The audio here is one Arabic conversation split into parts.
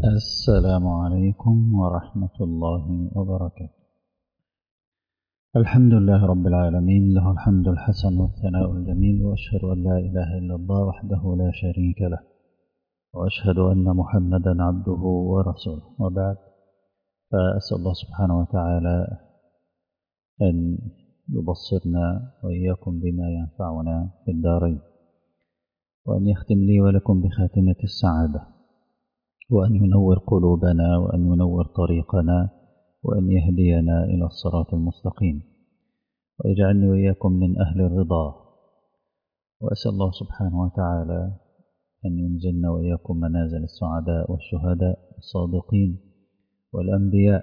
السلام عليكم ورحمة الله وبركاته. الحمد لله رب العالمين، له الحمد الحسن والثناء الجميل، وأشهد أن لا إله إلا الله وحده لا شريك له، وأشهد أن محمدا عبده ورسوله، وبعد. فأسأل الله سبحانه وتعالى أن يبصرنا وإياكم بما ينفعنا في الدارين، وأن يختم لي ولكم بخاتمة السعادة، وأن ينور قلوبنا، وأن ينور طريقنا، وأن يهدينا إلى الصراط المستقيم، ويجعلني وإياكم من أهل الرضا. وأسأل الله سبحانه وتعالى أن ينزلنا وإياكم منازل السعداء والشهداء والصادقين والأنبياء،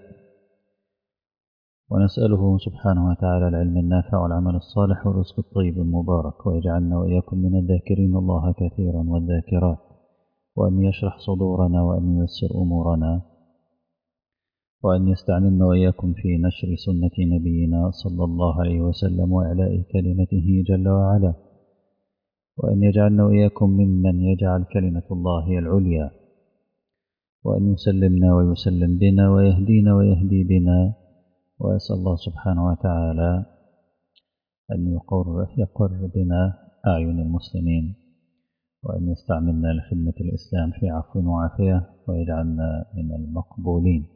ونسأله سبحانه وتعالى العلم النافع والعمل الصالح والرزق الطيب المبارك، ويجعلنا وإياكم من الذاكرين الله كثيرا والذاكرات، وأن يشرح صدورنا، وأن ييسر أمورنا، وأن يستعملنا وإياكم في نشر سنة نبينا صلى الله عليه وسلم وإعلاء كلمته جل وعلا، وأن يجعلنا وإياكم ممن يجعل كلمة الله هي العليا، وأن يسلمنا ويسلم بنا ويهدينا ويهدي بنا. وأسأل الله سبحانه وتعالى أن يقر بنا أعين المسلمين، وأن يستعملنا لخدمة الإسلام في عفو وعافية، ويجعلنا من المقبولين.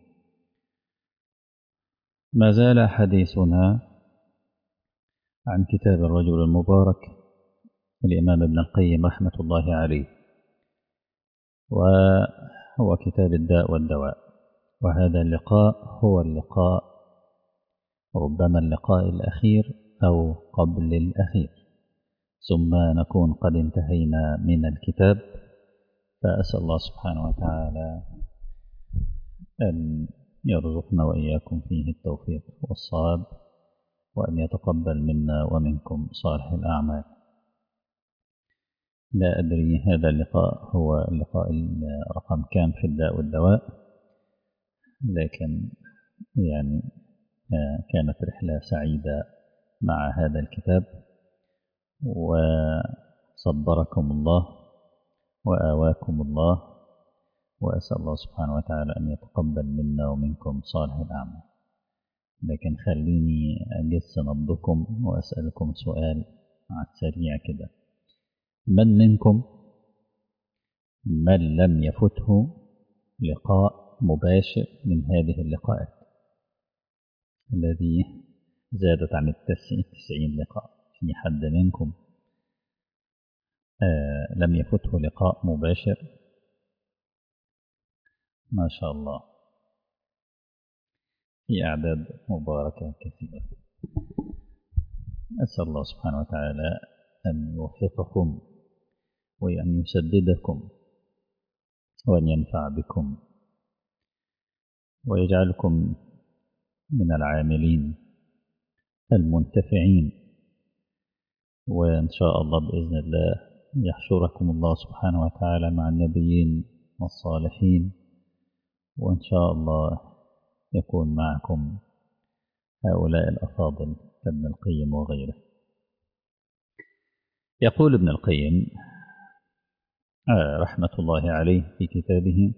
ما زال حديثنا عن كتاب الرجل المبارك الإمام ابن القيم رحمة الله عليه، وهو كتاب الداء والدواء. وهذا اللقاء هو اللقاء، ربما اللقاء الأخير أو قبل الأخير، ثم نكون قد انتهينا من الكتاب. فأسأل الله سبحانه وتعالى أن يرزقنا وإياكم فيه التوفيق والصواب، وأن يتقبل منا ومنكم صالح الأعمال. لا أدري هذا اللقاء هو اللقاء رقم كام في الداء والدواء، لكن يعني كانت رحلة سعيدة مع هذا الكتاب، وصبركم الله وآواكم الله، وأسأل الله سبحانه وتعالى أن يتقبل منا ومنكم صالح الأعمال. لكن خليني أجس نبضكم وأسألكم سؤال على السريع كده: من منكم من لم يفته لقاء مباشر من هذه اللقاءات الذي زادت عن 90 لقاء؟ في حد منكم لم يفته لقاء مباشر؟ ما شاء الله، في أعداد مباركة كثيرة. أسأل الله سبحانه وتعالى أن يوفقكم، وأن يسددكم، وأن ينفع بكم، ويجعلكم من العاملين المنتفعين، وإن شاء الله بإذن الله يحشركم الله سبحانه وتعالى مع النبيين والصالحين، وإن شاء الله يكون معكم هؤلاء الأفاضل كابن القيم وغيره. يقول ابن القيم رحمة الله عليه في كتابه: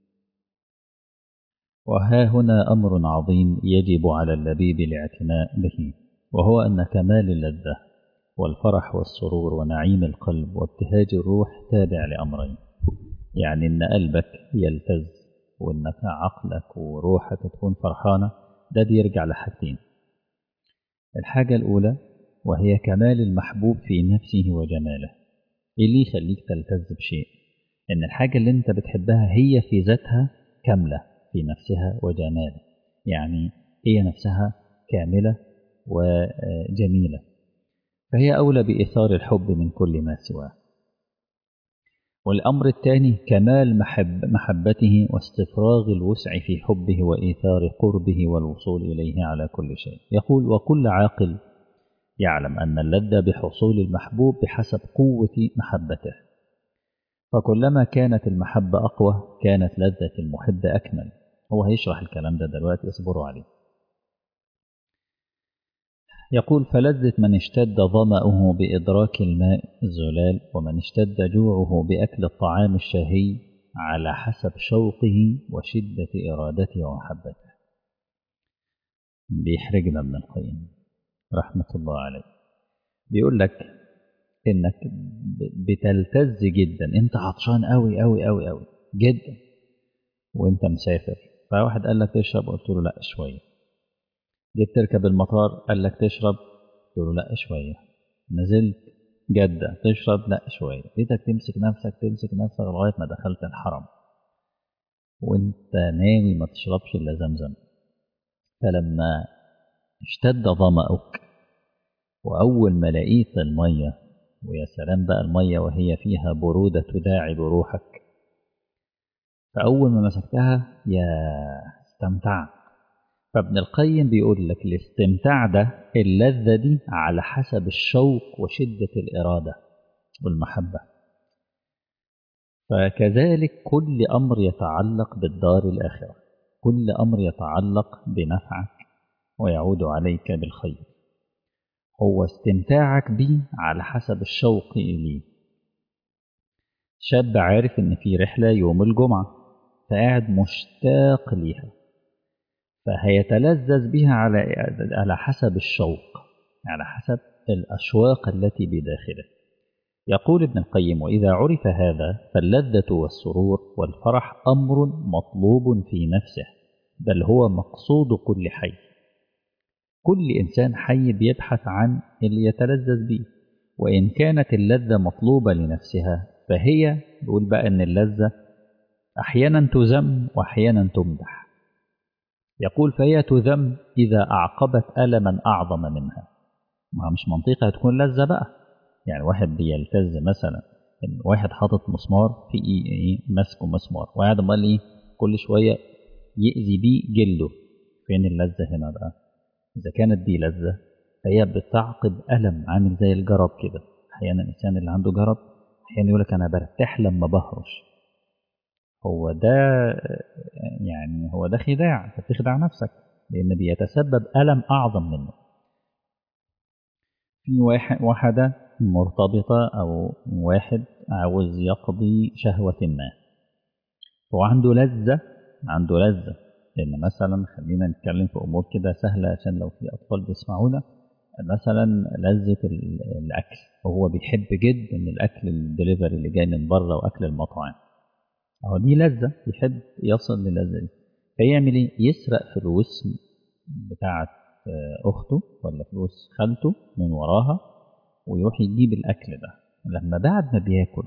وها هنا أمر عظيم يجب على اللبيب الاعتناء به، وهو أن كمال اللذة والفرح والسرور ونعيم القلب وابتهاج الروح تابع لأمرين. يعني إن قلبك يلتز، وإنك عقلك وروحك تكون فرحانة، ده بيرجع لحاجتين. الحاجة الأولى وهي كمال المحبوب في نفسه وجماله. إيه اللي يخليك تلتز بشيء؟ إن الحاجة اللي أنت بتحبها هي في ذاتها كاملة في نفسها وجمالها، يعني هي نفسها كاملة وجميلة، فهي أولى بإثار الحب من كل ما سواه. والأمر الثاني كمال محبته واستفراغ الوسع في حبه وإيثار قربه والوصول إليه على كل شيء. يقول: وكل عاقل يعلم أن اللذة بحصول المحبوب بحسب قوة محبته، فكلما كانت المحبة أقوى كانت لذة المحب أكمل. هو هيشرح الكلام ده دلوقتي، اصبروا عليه. يقول: فلذة من اشتد ظمأه بإدراك الماء الزلال، ومن اشتد جوعه بأكل الطعام الشهي على حسب شوقه وشدة إرادته ومحبته. بيحرجنا ابن القيم رحمة الله عليه، بيقول لك إنك بتلتز جدا، أنت عطشان أوي أوي أوي أوي جدا وأنت مسافر، فواحد قال لك تشرب، قلت له لا شوية. جيت تركب المطار قال لك تشرب، قلت له لا شوية. نزلت جدة تشرب، لا شوية. لقيتك تمسك نفسك لغاية ما دخلت الحرم وانت ناوي ما تشربش إلا زمزم. فلما اشتد ظمأك وأول ما لقيت المية، ويا سلام بقى المية وهي فيها برودة تداعب روحك، فأول ما مسكتها يا استمتعت. فابن القيم بيقول لك الاستمتاع ده، اللذة دي على حسب الشوق وشدة الإرادة والمحبة. فكذلك كل أمر يتعلق بالدار الآخرة، كل أمر يتعلق بنفعك ويعود عليك بالخير، هو استمتاعك به على حسب الشوق إليه. شاب عارف إن في رحلة يوم الجمعة، فقاعد مشتاق ليها، فهيتلذذ بها على حسب الشوق، على حسب الأشواق التي بداخله. يقول ابن القيم: وإذا عرف هذا فاللذة والسرور والفرح أمر مطلوب في نفسه، بل هو مقصود كل حي. كل إنسان حي بيبحث عن اللي يتلذذ به، وإن كانت اللذة مطلوبة لنفسها فهي، بيقول بقى إن اللذة أحيانا تذم وأحيانا تمدح. يقول: فهي تذم إذا أعقبت ألما أعظم منها. ما مش منطقة هتكون لذة بقى. يعني واحد بيلتز مثلا إن واحد حاطط مسمار في ماسكه مسمار وقاعد امال كل شوية يأذي بيه جلده، فين اللذة هنا بقى؟ إذا كانت دي لذة فهي بتعقب ألم، عامل زي الجرب كده. أحيانا الإنسان اللي عنده جرب أحيانا يقول لك أنا برتاح لما بهرش. هو ده يعني هو ده خداع، أنت بتخدع نفسك، لأن بيتسبب ألم أعظم منه. في واحدة مرتبطة أو واحد عاوز يقضي شهوة ما، هو عنده لذة، عنده لذة. لأن مثلا خلينا نتكلم في أمور كده سهلة عشان لو في أطفال بيسمعونا. مثلا لذة الأكل، وهو بيحب جدا الأكل الدليفري اللي جاي من بره وأكل المطاعم، هو دي لذة، يحب يصل للذة دي. فيعمل إيه؟ يسرق فلوس بتاعة أخته ولا فلوس خالته من وراها ويروح يجيب الأكل ده. لما بعد ما بياكل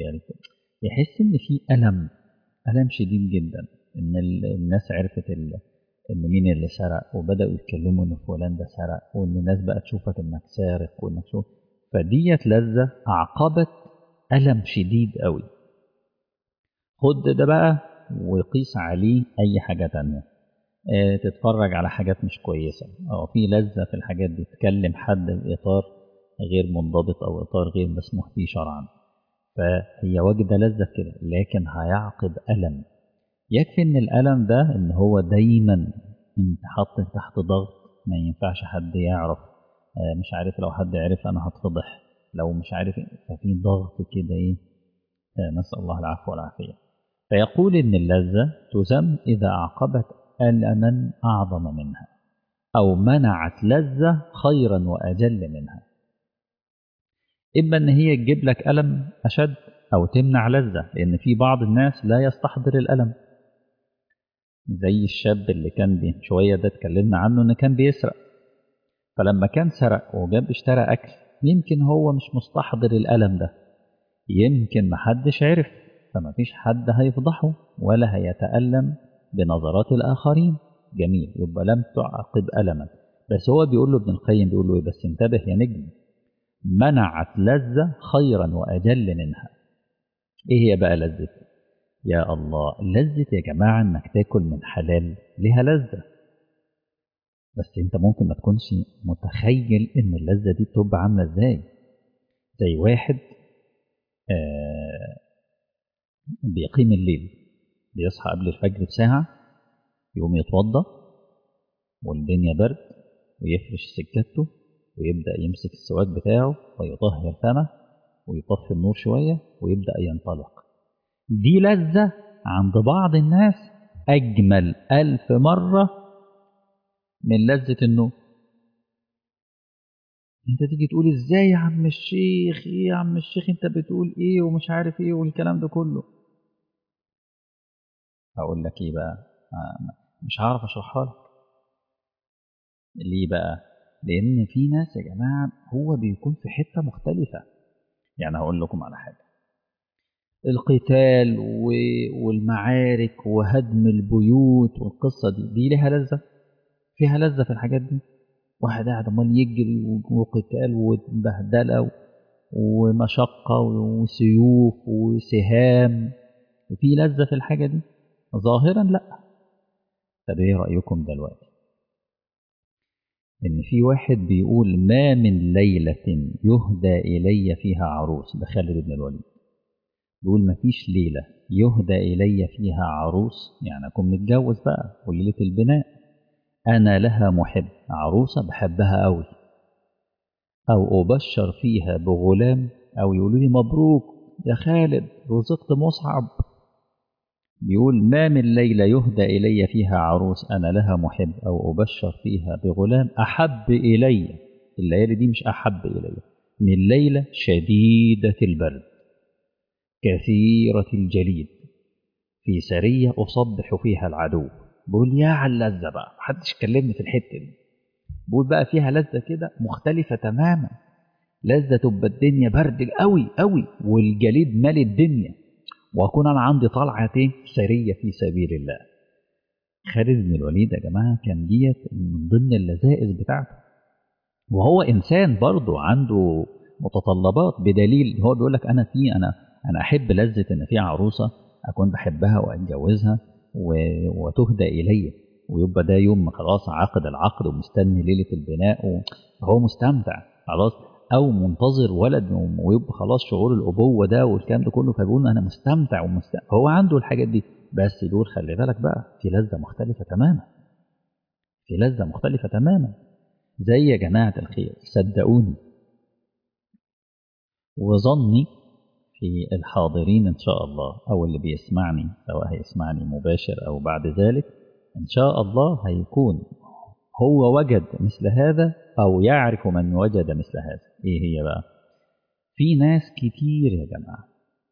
يحس إن في ألم شديد جدا، إن الناس عرفت إن مين اللي سرق، وبدأوا يتكلموا إن فلان ده سرق، وإن الناس بقى تشوفك إنك سارق وإنك شوف. فديت لذة أعقبت ألم شديد قوي. خد ده بقى وقيس عليه أي حاجة تانية. تتفرج على حاجات مش كويسة، أو في لذة في الحاجات دي، تكلم حد بإطار غير منضبط أو إطار غير مسموح فيه شرعا، فهي واجدة لذة كده، لكن هيعقب ألم. يكفي إن الألم ده إن هو دايما أنت حاط تحت ضغط، ما ينفعش حد يعرف، مش عارف لو حد عرف أنا هتفضح، لو مش عارف، ففي ضغط كده نسأل الله العفو والعافية. فيقول إن اللذة تذم إذا أعقبت ألما أعظم منها، أو منعت لذة خيرا وأجل منها. إما إن هي تجيب لك ألم أشد أو تمنع لذة، لأن في بعض الناس لا يستحضر الألم، زي الشاب اللي كان شوية ده اتكلمنا عنه إن كان بيسرق. فلما كان سرق وجاب اشترى أكل، يمكن هو مش مستحضر الألم ده، يمكن محدش عرف، فما فيش حد هيفضحه ولا هيتألم بنظرات الآخرين. جميل، يبقى لم تعقب ألما. بس هو بيقول له ابن القيم، بيقول له بس انتبه يا نجم، منعت لذة خيرا وأجل منها. إيه هي بقى لذة؟ يا الله، لذة يا جماعة إنك تاكل من حلال لها لذة، بس أنت ممكن ما تكونش متخيل إن اللذة دي بتبقى عاملة إزاي. زي واحد بيقيم الليل، بيصحى قبل الفجر بساعة، يقوم يتوضى والدنيا برد، ويفرش سجادته ويبدأ يمسك السواك بتاعه ويطهر فمه ويطفي النور شوية ويبدأ ينطلق. دي لذة عند بعض الناس أجمل 1000 مرة من لذة النوم. انت تيجي تقول ازاي يا عم الشيخ، ايه يا عم الشيخ انت بتقول ايه ومش عارف ايه والكلام ده كله. هقول لك ايه بقى، مش هعرف اشرحها لك. ليه بقى؟ لان في ناس يا جماعه هو بيكون في حته مختلفه. يعني هقول لكم على حاجه، القتال والمعارك وهدم البيوت والقصه دي ليها لذه، فيها لذه في الحاجات دي. واحد قاعد عمال يجري وقتال وبهدله ومشقه وسيوف وسهام، وفي لذه في الحاجه دي ظاهرا. لا. طب ايه رايكم دلوقتي إن في واحد بيقول ما من ليلة يهدى إلي فيها عروس، ده خالد بن الوليد، بيقول ما فيش ليلة يهدى إلي فيها عروس، يعني أكون متجوز بقى وليلة البناء، أنا لها محب، عروسة بحبها أوي، أو أبشر فيها بغلام، أو يقولوا لي مبروك يا خالد رزقت مصعب. بيقول ما من ليلة يهدى إلي فيها عروس أنا لها محب أو أبشر فيها بغلام أحب إلي، الليالي دي مش أحب إلي، من ليلة شديدة البرد كثيرة الجليد في سرية أصبح فيها العدو. بقول يا على اللذة بقى، محدش كلمني في الحتة دي. بقول بقى فيها لذة كده مختلفة تماما، لذة تبقى الدنيا برد قوي قوي والجليد مالي الدنيا، وأكون أنا عندي طلعتين سرية في سبيل الله. خالد بن الوليد يا جماعة كان ديت من ضمن اللذائذ بتاعته، وهو إنسان برضه عنده متطلبات، بدليل هو بيقول لك أنا أحب لذة إن في عروسة أكون بحبها وأتجوزها وتهدى إلي، ويبقى ده يوم خلاص عقد العقد ومستني ليلة البناء وهو مستمتع خلاص، أو منتظر ولد ويبقى خلاص شعور الأبوة ده والكلام ده كله، فبيقول أنا مستمتع هو عنده الحاجات دي. بس دول خلي بالك بقى في لذة مختلفة تماما، في لذة مختلفة تماما. زي يا جماعة الخير صدقوني وظني في الحاضرين إن شاء الله، أو اللي بيسمعني سواء هيسمعني مباشر أو بعد ذلك، إن شاء الله هيكون هو وجد مثل هذا أو يعرف من وجد مثل هذا. إيه هي بقى؟ في ناس كتير يا جماعة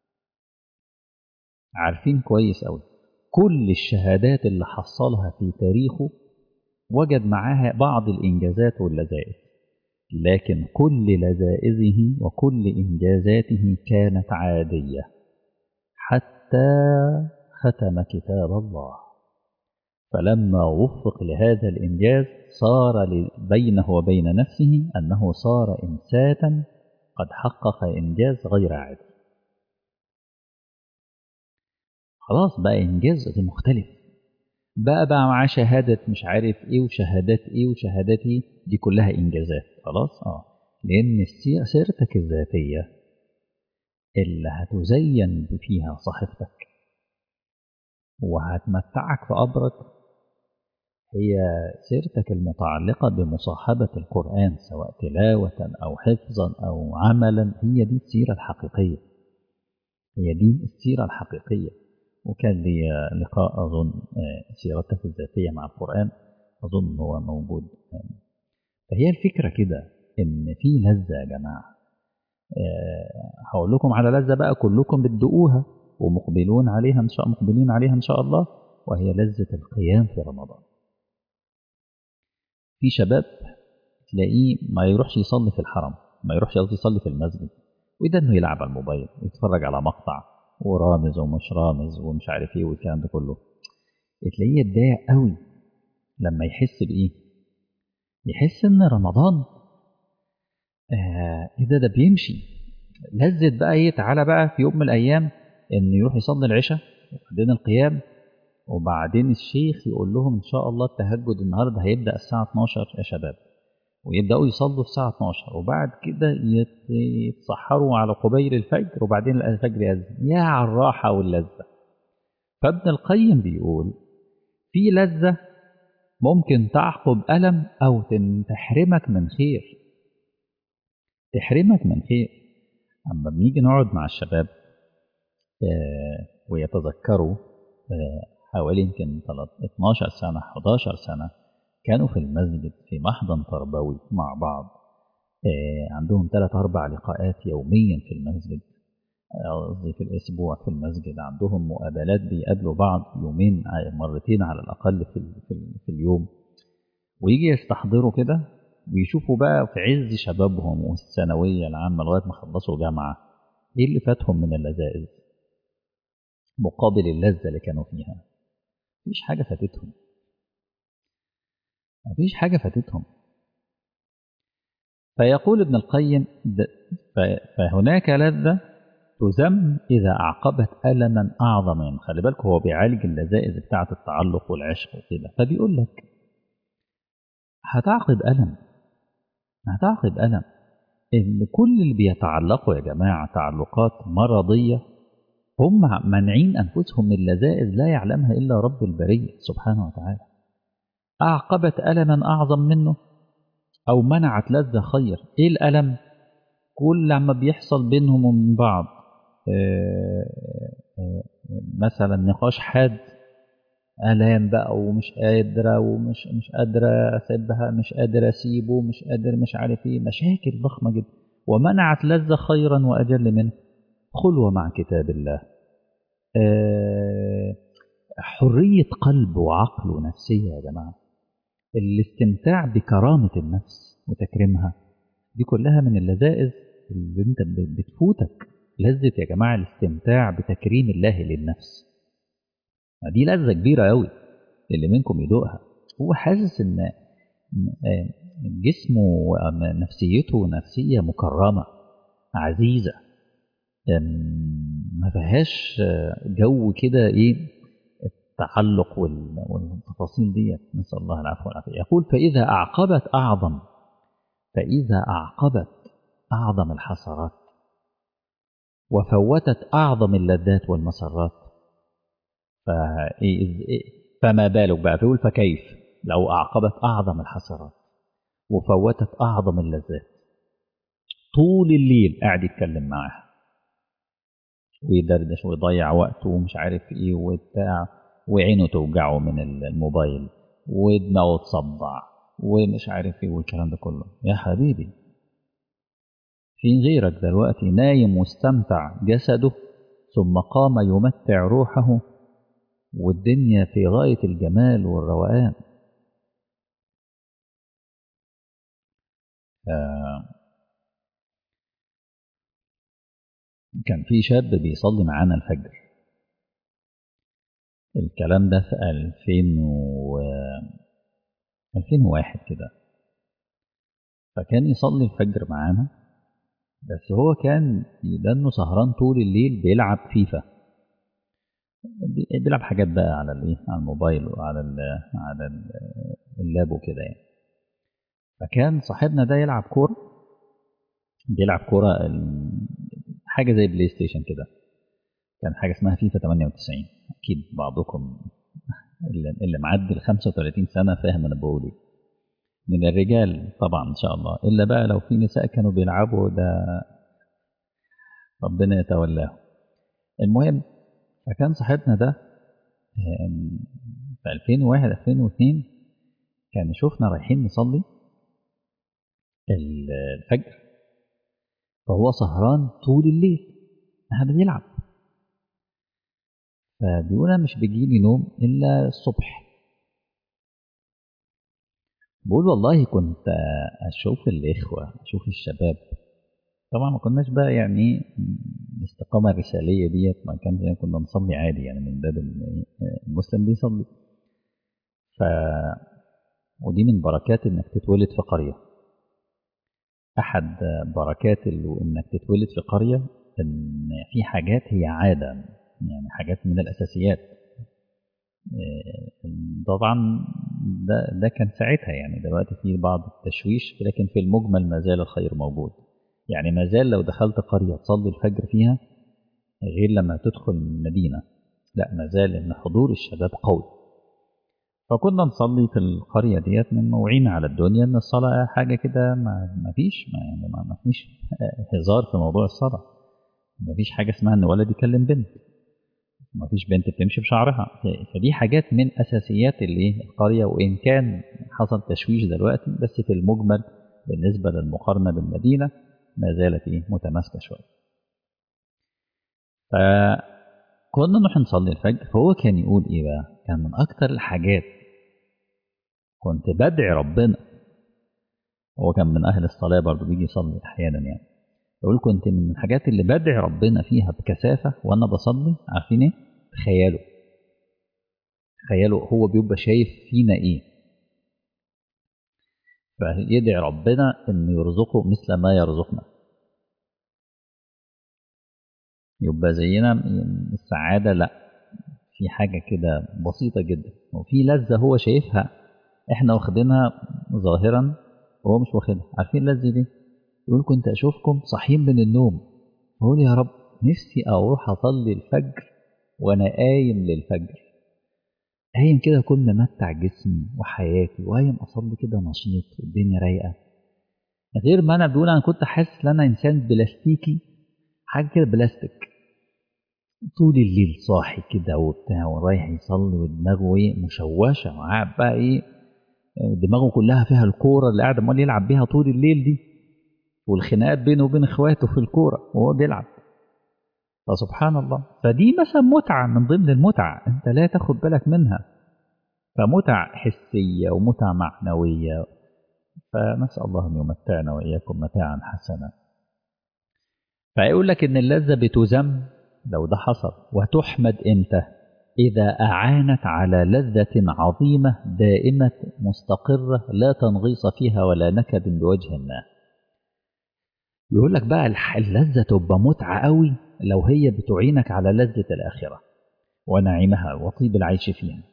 عارفين كويس أوي كل الشهادات اللي حصلها في تاريخه، وجد معاها بعض الإنجازات واللذائذ، لكن كل لذائذه وكل إنجازاته كانت عادية حتى ختم كتاب الله. فلما وفق لهذا الإنجاز صار بينه وبين نفسه أنه صار إنسانا قد حقق إنجاز غير عادي، خلاص بقى إنجاز مختلف، بقى معاه شهادة مش عارف إيه وشهادات إيه وشهادات إيه، دي كلها إنجازات خلاص. لأن سيرتك الذاتية اللي هتزين فيها صحيفتك وهتمتعك في قبرك هي سيرتك المتعلقة بمصاحبة القرآن، سواء تلاوة أو حفظا أو عملا، هي دي السيرة الحقيقية، هي دي السيرة الحقيقية. وكان لي لقاء أظن سيرتك الذاتية مع القرآن، أظن هو موجود. فهي الفكرة كده إن في لذة يا جماعة، هقول لكم على لذة بقى كلكم بتدوقوها ومقبلون عليها مقبلين عليها إن شاء الله، وهي لذة القيام في رمضان. في شباب تلاقيه ما يروحش يصلي في الحرم، ما يروحش قصدي يصلي في المسجد، وده انه يلعب على الموبايل ويتفرج على مقطع ورامز ومش رامز ومش عارف ايه والكلام ده كله، تلاقيه يتضايق قوي لما يحس بايه، يحس ان رمضان ايه ده بيمشي. لذة بقى ايه، تعالى بقى في يوم من الايام ان يروح يصلي العشاء وبعدين القيام، وبعدين الشيخ يقول لهم ان شاء الله التهجد النهارده هيبدا الساعه 12 يا شباب، ويبداوا يصلوا الساعه 12 وبعد كده يتسحروا على قبيل الفجر وبعدين الفجر يأذن، يا على الراحه واللذه. فابن القيم بيقول في لذه ممكن تعقب ألم أو تحرمك من خير، تحرمك من خير. أما بنيجي نقعد مع الشباب ويتذكروا حوالي يمكن 12 سنة 11 سنة كانوا في المسجد في محضن تربوي مع بعض. عندهم 3-4 لقاءات يوميا في المسجد، قصدي في الأسبوع في المسجد. عندهم مقابلات بيقابلوا بعض يومين مرتين على الأقل في اليوم، ويجي يستحضروا كده ويشوفوا بقى في عز شبابهم والثانوية العامة لغاية ما خلصوا جامعة ايه اللي فاتهم من اللذائذ مقابل اللذة اللي كانوا فيها. مفيش حاجة فاتتهم، مفيش حاجة فاتتهم. فيقول ابن القيم فهناك لذة تذم إذا أعقبت ألما أعظم منه. خلي بالك هو بيعالج اللذائذ بتاعة التعلق والعشق وكده، فبيقول لك هتعقب ألم، هتعقب ألم. إن كل اللي بيتعلقوا يا جماعة تعلقات مرضية هم منعين أنفسهم من لذائذ لا يعلمها إلا رب البرية سبحانه وتعالى. أعقبت ألما أعظم منه أو منعت لذة خير. إيه الألم؟ كل لما بيحصل بينهم ومن بعض مثلا نقاش حاد، آلام بقى ومش قادرة ومش قادرة أسيبها، مش قادرة أسيبه، مش قادر مش عارف إيه، مشاكل ضخمة جدا. ومنعت لذة خيرا وأجل منه خلوة مع كتاب الله، حرية قلب وعقل ونفسية يا جماعة، الاستمتاع بكرامة النفس وتكريمها. دي كلها من اللذائذ اللي انت بتفوتك. لذة يا جماعة الاستمتاع بتكريم الله للنفس، دي لذة كبيرة قوي. اللي منكم يدوقها هو حاسس ان جسمه ونفسيته نفسية مكرمة عزيزة، ما فيهاش جو كده ايه التعلق والتفاصيل دي. نسأل الله العفو والعافية. يقول فإذا أعقبت أعظم الحسرات وفوتت أعظم اللذات والمسرات فما بالك بقى. فيقول فكيف لو أعقبت أعظم الحسرات وفوتت أعظم اللذات، طول الليل قاعد يتكلم معاها ويدردش ويضيع وقته ومش عارف ايه وبتاع، وعينه توجعه من الموبايل ودماغه تصدع ومش عارف ايه والكلام ده كله. يا حبيبي في غيرك دلوقتي نايم واستمتع جسده ثم قام يمتع روحه والدنيا في غاية الجمال والروقان. كان في شاب بيصلي معانا الفجر، الكلام ده في 2001 كده. فكان يصلي الفجر معانا، بس هو كان لأنه سهران طول الليل بيلعب فيفا، بيلعب حاجات بقى على على الموبايل وعلى اللاب وكده يعني. فكان صاحبنا ده يلعب كورة، بيلعب كورة حاجة زي بلاي ستيشن كده، كان حاجة اسمها فيفا 98. أكيد بعضكم اللي معدي 35 سنة فاهم أنا بقول إيه. من الرجال طبعا إن شاء الله، إلا بقى لو في نساء كانوا بيلعبوا ده ربنا يتولاه. المهم فكان صاحبنا ده في 2001 2002 كان شوفنا رايحين نصلي الفجر، فهو سهران طول الليل قاعد بيلعب. فبيقول أنا مش بيجيلي نوم إلا الصبح. بقول والله كنت أشوف الإخوة أشوف الشباب، طبعا ما كناش بقى يعني الاستقامة الرسالية ديت، ما كان يعني كنا نصلي عادي يعني من باب المسلم بيصلي. ف ودي من بركات انك تتولد في قرية. احد بركات انك تتولد في قرية ان في حاجات هي عادة، يعني حاجات من الاساسيات. طبعا ده كان ساعتها، يعني دلوقتي في بعض التشويش، لكن في المجمل ما زال الخير موجود. يعني ما زال لو دخلت قرية تصلي الفجر فيها غير لما تدخل مدينة، لا ما زال ان حضور الشباب قوي. فكنا نصلي في القرية ديت من موعين على الدنيا ان الصلاة حاجة كده ما فيش يعني ما فيش هزار في موضوع الصلاة، ما فيش حاجة اسمها ان ولد يكلم بنت. مفيش بنت بتمشي بشعرها. فدي حاجات من أساسيات القرية، وإن كان حصل تشويش دلوقتي، بس في المجمل بالنسبة للمقارنة بالمدينة ما زالت متماسكة شوية. فكنا نروح نصلي الفجر، فهو كان يقول إيه بقى؟ كان من أكتر الحاجات كنت بدعي ربنا، هو كان من أهل الصلاة برضه، بيجي يصلي أحيانا يعني، يقول كنت من الحاجات اللي بدعي ربنا فيها بكثافة وأنا بصلي، عارفين إيه؟ تخيلوا هو بيبقى شايف فينا إيه، فيدعي ربنا إنه يرزقه مثل ما يرزقنا، يبقى زينا. السعادة لا، في حاجة كده بسيطة جدا، وفي لذة هو شايفها إحنا واخدينها ظاهرا وهو مش واخدها. عارفين اللذة دي؟ يقول كنت أشوفكم صاحيين من النوم، أقول يا رب نفسي أروح أصلي الفجر وأنا قايم للفجر، قايم كده أكون ممتع جسمي وحياتي، وقايم أصلي كده نشيط والدنيا رايقة، غير ما أنا بقول أنا كنت حاسس إن أنا إنسان بلاستيكي، حاجة كده بلاستيك، طول الليل صاحي كده وبتاع ورايح يصلي ودماغه مشوشة، وقاعد بقى دماغه كلها فيها الكورة اللي قاعد امال يلعب بيها طول الليل دي، والخناقات بينه وبين اخواته في الكورة وهو بيلعب. فسبحان الله، فدي مثلا متعة من ضمن المتعة أنت لا تاخد بالك منها، فمتع حسية ومتع معنوية. فنسأل الله أن يمتعنا وإياكم متاعا حسنا. فيقول لك إن اللذة بتذم لو ده حصل، وتحمد إمتى؟ إذا أعانت على لذة عظيمة دائمة مستقرة لا تنغيص فيها ولا نكد بوجه ما. يقول لك بقى اللذة تبقى متعة قوي لو هي بتعينك على لذة الآخرة ونعيمها وطيب العيش فيها.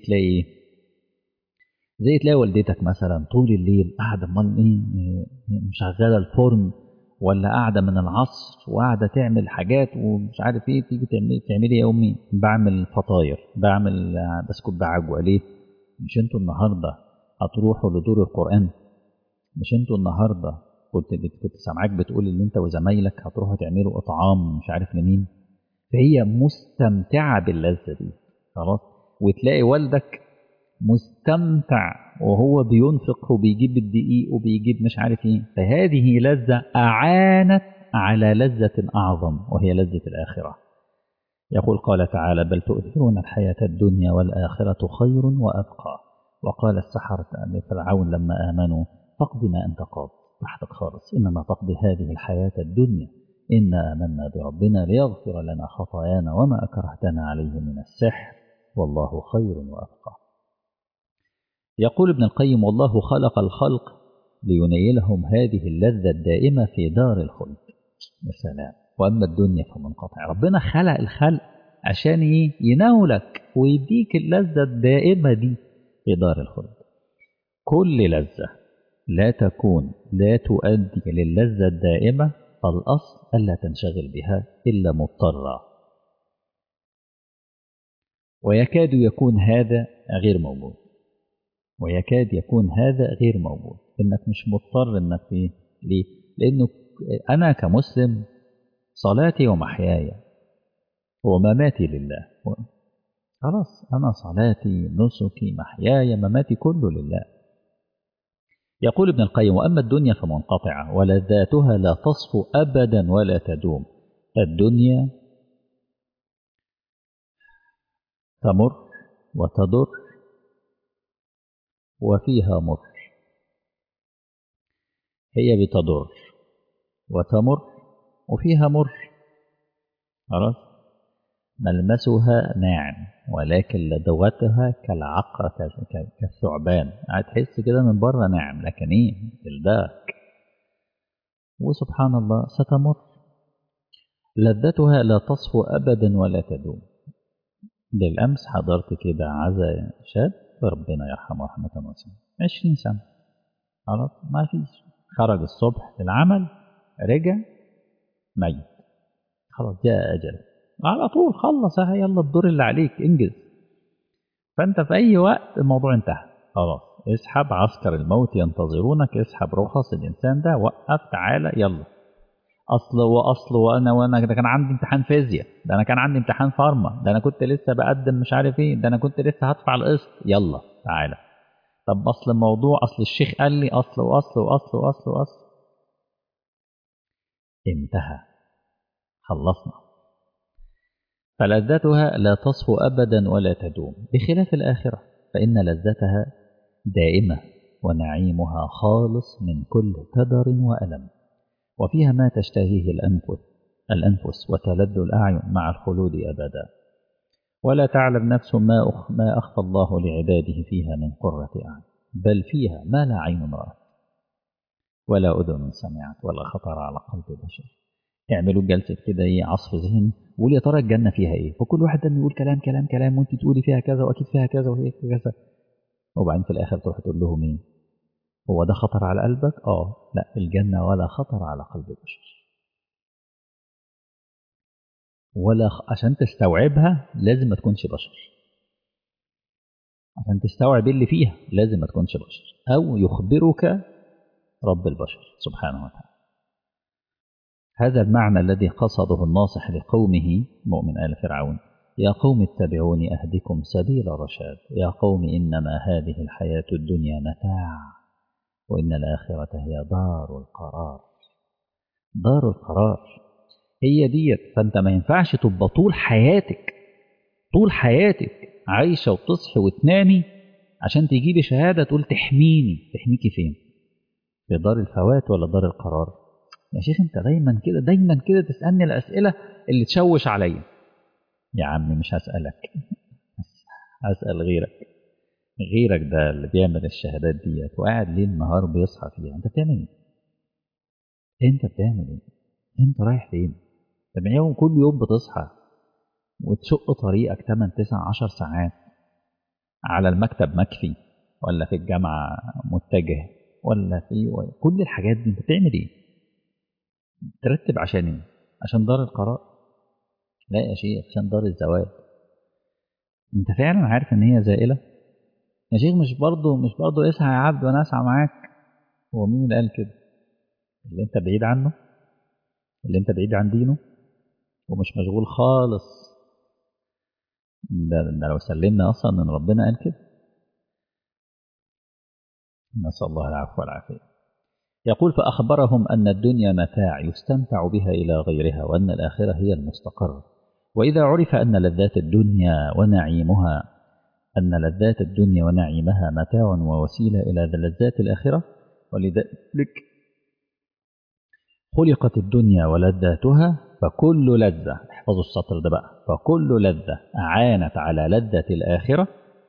زي تلاقي والدتك مثلا طول الليل قاعدة مشغلة الفرن، ولا قاعدة من العصر وقاعدة تعمل حاجات ومش عارف ايه، تيجي تعملي يا امي بعمل فطاير، بعمل بسكت بعجوة. ليه؟ مش انتوا النهاردة هتروحوا لدور القرآن؟ مش انتوا النهاردة كنت سامعاك بتقول ان انت وزمايلك هتروحوا تعملوا اطعام مش عارف لمين؟ فهي مستمتعة باللذة دي خلاص. وتلاقي والدك مستمتع وهو بينفق وبيجيب الدقيق وبيجيب مش عارف ايه، فهذه لذة أعانت على لذة أعظم وهي لذة الآخرة. يقول قال تعالى بل تؤثرون الحياة الدنيا والآخرة خير وأبقى. وقال السحرة لفرعون لما آمنوا فاقض ما أنت قاض، تحتك خالص، إنما تقضي هذه الحياة الدنيا إنا آمنا بربنا ليغفر لنا خطايانا وما أكرهتنا عليه من السحر والله خير وأبقى. يقول ابن القيم والله خلق الخلق لينيلهم هذه اللذة الدائمة في دار الخلد. يا سلام. وأما الدنيا فمنقطع، ربنا خلق الخلق عشان يناولك ويديك اللذة الدائمة دي في دار الخلد. كل لذة لا تؤدي للذة الدائمة، فالأصل ألا تنشغل بها إلا مضطرا، ويكاد يكون هذا غير موجود. إنك مش مضطر إنك ليه؟ لأنه أنا كمسلم صلاتي ومحياي ومماتي لله، خلاص أنا صلاتي نسكي محياي مماتي كله لله. يقول ابن القيم وأما الدنيا فمنقطعة ولذاتها لا تصفو أبدا ولا تدوم. الدنيا تمر وتضر وفيها مر، هي بتضر وتمر وفيها مر، خلاص. ملمسها ناعم ولكن لدغتها كالعقرة كالثعبان، هتحس كده من بره ناعم لكن جلدك. وسبحان الله ستمر. لذتها لا تصفو أبدا ولا تدوم. بالأمس حضرت كده عزا شاب ربنا يرحمه رحمة واسعة، 20 سنة، خلاص ما فيش، خرج الصبح للعمل رجع ميت، خلاص جاء أجل على طول، خلص يلا الدور اللي عليك انجز. فأنت في أي وقت الموضوع انتهى خلاص، اسحب عسكر الموت ينتظرونك، اسحب رخص الإنسان ده، وقف تعالى يلا. أصل وأنا ده كان عندي امتحان فيزياء، ده أنا كان عندي امتحان فارما، ده أنا كنت لسه بقدم مش عارف إيه، ده أنا كنت لسه هدفع القسط. يلا تعالى. طب أصل الموضوع، أصل الشيخ قال لي أصل وأصل وأصل وأصل وأصل. انتهى، خلصنا. فلذتها لا تصفو أبدا ولا تدوم، بخلاف الآخرة فإن لذتها دائمة ونعيمها خالص من كل كدر وألم، وفيها ما تشتهيه الأنفس وتلذ الأعين مع الخلود أبدا، ولا تعلم نفس ما أخفى الله لعباده فيها من قرة أعين، بل فيها ما لا عين رأت ولا أذن سمعت ولا خطر على قلب بشر. اعملوا جلسة كده ايه، عصف ذهن، وقول يا ترى الجنة فيها ايه، فكل واحد ده يقول كلام كلام كلام، وانت تقولي فيها كذا واكيد فيها كذا وهي كذا، وبعدين في الاخر تروح تقول لهم ايه، هو ده خطر على قلبك؟ لا، الجنة ولا خطر على قلب بشر. عشان تستوعبها لازم ما تكونش بشر، عشان تستوعب اللي فيها لازم ما تكونش بشر، او يخبرك رب البشر سبحانه وتعالى. هذا المعنى الذي قصده الناصح لقومه مؤمن آل فرعون: يا قوم اتبعوني أهدكم سبيل الرشاد، يا قوم إنما هذه الحياة الدنيا متاع وإن الآخرة هي دار القرار. دار القرار هي ديت. فأنت ما ينفعش تبقى طول حياتك عايشة وتصحي وتنامي عشان تجيبي شهادة تقول تحميكي فين؟ في دار الفوات ولا دار القرار؟ يا شيخ انت دايما كده تسألني الأسئلة اللي تشوش عليا. يا عمي مش هسألك، هسأل غيرك ده اللي بيعمل الشهادات ديت وقاعد ليل نهار بيصحى فيها. انت بتعمل ايه؟ انت رايح فين؟ طب يوم كل يوم بتصحى وتشق طريقك 8 9 10 ساعات، على المكتب مكفي ولا في الجامعة متجه ولا كل الحاجات دي انت بتعمل ايه؟ ترتب عشان ايه؟ عشان دار القرار؟ لا يا شيخ، عشان دار الزواج. انت فعلا عارف ان هي زائلة يا شيخ؟ مش برضه اسعى يا عبد وانا اسعى معاك. هو مين اللي قال كده؟ اللي انت بعيد عنه، اللي انت بعيد عن دينه ومش مشغول خالص. ده لو سلمنا اصلا ان ربنا قال كده. نسأل الله العفو والعافية. يقول: فأخبرهم أن الدنيا متاع يستمتع بها إلى غيرها، وأن الآخرة هي المستقر. وإذا عرف أن لذات الدنيا ونعيمها متاع ووسيلة إلى لذات الآخرة، ولذلك خلقت الدنيا ولذاتها، فكل لذة، احفظوا السطر ده بقى، فكل لذة أعانت على لذة الآخرة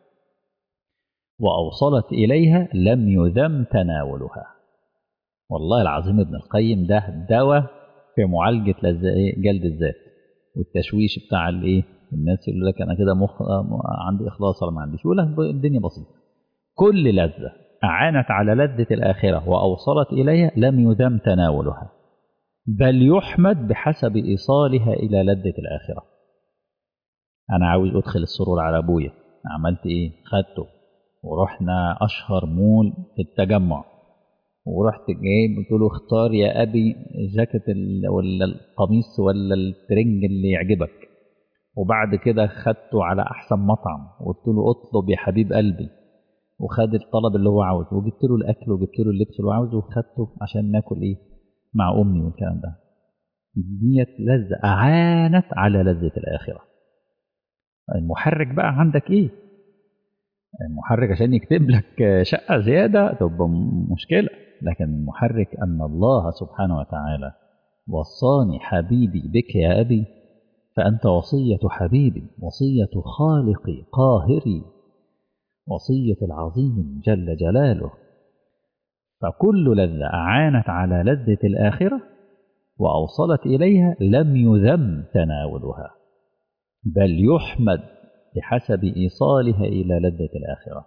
وأوصلت إليها لم يذم تناولها. والله العظيم ابن القيم ده دواء في معالجة جلد الذات والتشويش بتاع الناس اللي لك أنا كده عندي إخلاص ولا ما عنديش. يقول لك الدنيا بسيطة، كل لذة أعانت على لذة الآخرة وأوصلت إليها لم يذم تناولها، بل يحمد بحسب إيصالها إلى لذة الآخرة. أنا عاوز أدخل السرور على أبويا، عملت إيه؟ خدته ورحنا أشهر مول في التجمع، ورحت جايب قلت له اختار يا أبي الجاكيت ولا القميص ولا الترنج اللي يعجبك، وبعد كده خدته على أحسن مطعم وقلت له اطلب يا حبيب قلبي، وخد الطلب اللي هو عاوزه، وجبت له الأكل وجبت له اللبس اللي هو عاوزه، وخدته عشان ناكل مع أمي والكلام ده. ديت لذة أعانت على لذة الآخرة. المحرك بقى عندك المحرك عشان يكتب لك شقة زيادة تبقى مشكلة، لكن المحرك أن الله سبحانه وتعالى وصاني حبيبي بك يا أبي، فأنت وصية حبيبي، وصية خالقي قاهري، وصية العظيم جل جلاله. فكل لذة أعانت على لذة الآخرة وأوصلت إليها لم يذم تناولها، بل يحمد بحسب إيصالها إلى لذة الآخرة.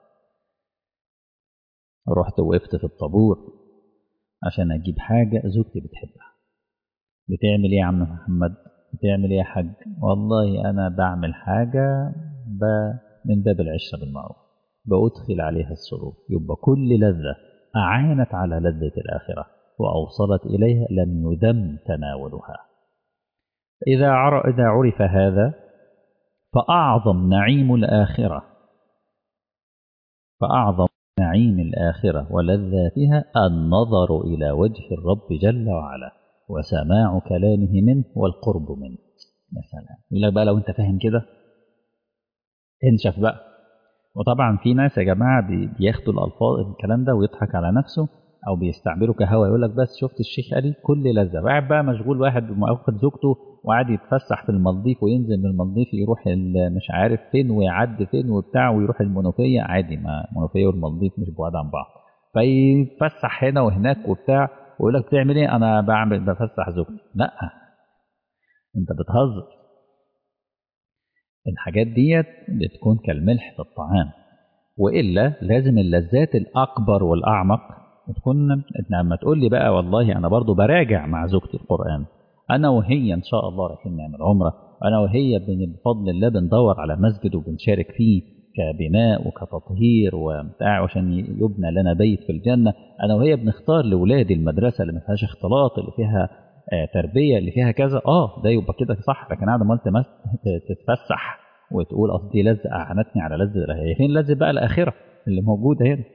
رحت وقفت في الطابور عشان أجيب حاجة زوجتي بتحبها. بتعمل إيه يا عم محمد؟ بتعمل إيه يا حاج؟ والله أنا بعمل حاجة من باب العشرة بالمعروف، بأدخل عليها السرور. يبقى كل لذة أعانت على لذة الآخرة وأوصلت إليها لم يذم تناولها. إذا عرف هذا فأعظم نعيم الآخرة ولذاتها النظر إلى وجه الرب جل وعلا وسماع كلامه منه والقرب منه. يا سلام. يقول لك بقى لو أنت فاهم كده انشف بقى. وطبعا في ناس يا جماعة بياخدوا الألفاظ الكلام ده ويضحك على نفسه أو بيستعملوا كهوى. يقول لك بس شفت الشيخ قال كل لذة، قاعد بقى مشغول واحد واخد زوجته وقاعد يتفسح في المالديف وينزل من المالديف يروح مش عارف فين ويعدي فين وبتاع ويروح المنوفية عادي، ما المنوفية والمالديف مش بعاد عن بعض، فيتفسح هنا وهناك وبتاع ويقول لك بتعمل ايه؟ انا بفسح زوجتي. لا، انت بتهزر. الحاجات ديت بتكون كالملح في الطعام، وإلا لازم اللذات الأكبر والأعمق تكون. لما تقول لي بقى والله أنا برضو براجع مع زوجتي القرآن، أنا وهي إن شاء الله رايحين نعمل عمرة، أنا وهي بفضل الله بندور على مسجد وبنشارك فيه كبناء وكتطهير وبتاع عشان يبنى لنا بيت في الجنة، أنا وهي بنختار لأولادي المدرسة اللي ما فيهاش اختلاط، اللي فيها تربية، اللي فيها كذا، ده يبقى كده صح. لكن قاعد ما تتفسح وتقول اصل دي لذة اعنتني على لذة، هي فين لذة بقى الاخره اللي موجوده هنا؟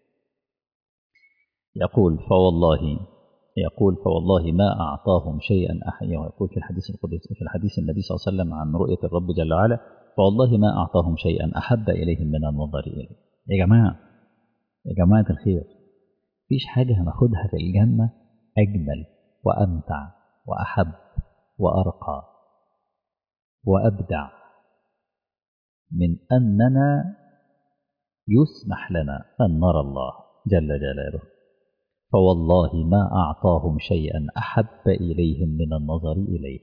يقول فوالله ما اعطاهم شيئا يقول في الحديث القدسي، في الحديث النبي صلى الله عليه وسلم عن رؤيه الرب جل وعلا، فوالله ما اعطاهم شيئا احب اليهم من النظر اليه. يا جماعه الخير، مفيش حاجه هناخدها في الجنه اجمل وامتع واحب وارقى وابدع من أننا يسمح لنا أن نرى الله جل جلاله. فوالله ما أعطاهم شيئا أحب إليهم من النظر إليه.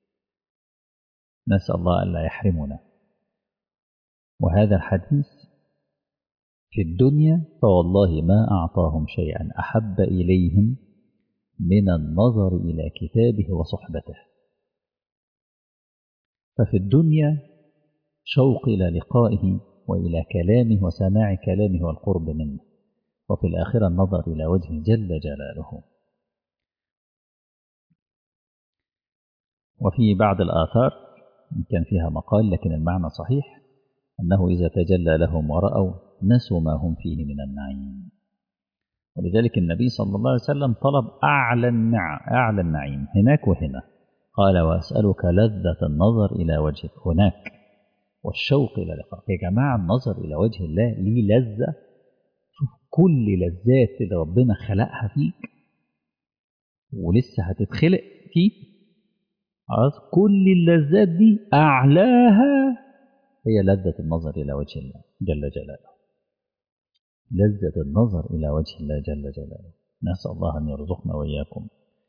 نسأل الله ألا يحرمنا. وهذا الحديث في الدنيا فوالله ما أعطاهم شيئا أحب إليهم من النظر إلى كتابه وصحبته. ففي الدنيا شوق إلى لقائه وإلى كلامه وسماع كلامه والقرب منه، وفي الآخرة النظر إلى وجهه جل جلاله. وفي بعض الآثار كان فيها مقال لكن المعنى صحيح، أنه إذا تجلى لهم ورأوا نسوا ما هم فيه من النعيم. ولذلك النبي صلى الله عليه وسلم طلب أعلى النعيم هناك وهنا، قال وأسألك لذة النظر إلى وجهك هناك والشوق إلى لقائك. يا جماعة النظر إلى وجه الله ليه لذة. شوف كل لذات اللي ربنا خلقها فيك ولسه هتتخلق فيك، كل اللذات دي أعلاها هي لذة النظر إلى وجه الله جل جلاله. لذة النظر إلى وجه الله جل جلاله. نسأل الله أن يرزقنا وإياكم.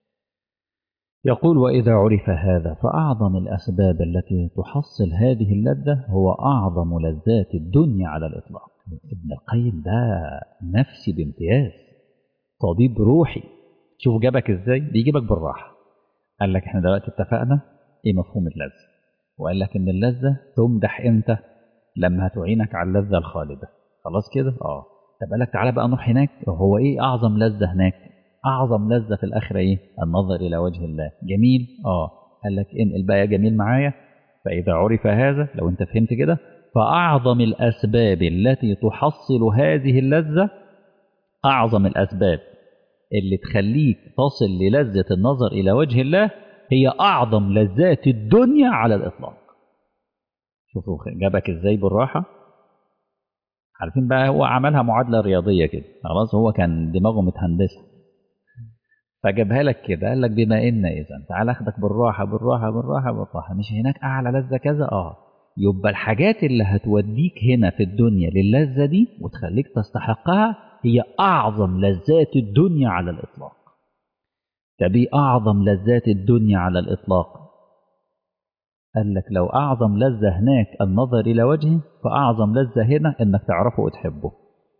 يقول وإذا عرف هذا فأعظم الأسباب التي تحصل هذه اللذة هو أعظم لذات الدنيا على الإطلاق. ابن القيم ده نفسي بامتياز، طبيب روحي. شوف جابك إزاي، بيجيبك بالراحة. قال لك احنا دلوقتي اتفقنا ايه مفهوم اللذة، وقال لك ان اللذة تمدح امتى؟ لما هتعينك على اللذة الخالدة. خلاص كده؟ طب قال لك تعالى بقى نروح هناك. هو ايه اعظم لذة هناك؟ اعظم لذة في الاخرة ايه؟ النظر الى وجه الله. جميل؟ قال لك انقل بقى يا جميل معايا. فاذا عرف هذا، لو انت فهمت كده، فاعظم الاسباب التي تحصل هذه اللذة، اعظم الاسباب اللي تخليك تصل للذة النظر إلى وجه الله هي أعظم لذات الدنيا على الإطلاق. شوفوا جابك إزاي بالراحة. عارفين بقى هو عملها معادلة رياضية كده، خلاص هو كان دماغه متهندسة فجابها لك كده. قال لك بما إن إذا تعال أخدك بالراحة بالراحة بالراحة بالراحة، مش هناك أعلى لذة كذا يبقى الحاجات اللي هتوديك هنا في الدنيا للذة دي وتخليك تستحقها هي أعظم لذات الدنيا على الإطلاق. تبي أعظم لذات الدنيا على الإطلاق. قال لك لو أعظم لذة هناك النظر إلى وجهه، فأعظم لذة هنا إنك تعرفه وتحبه،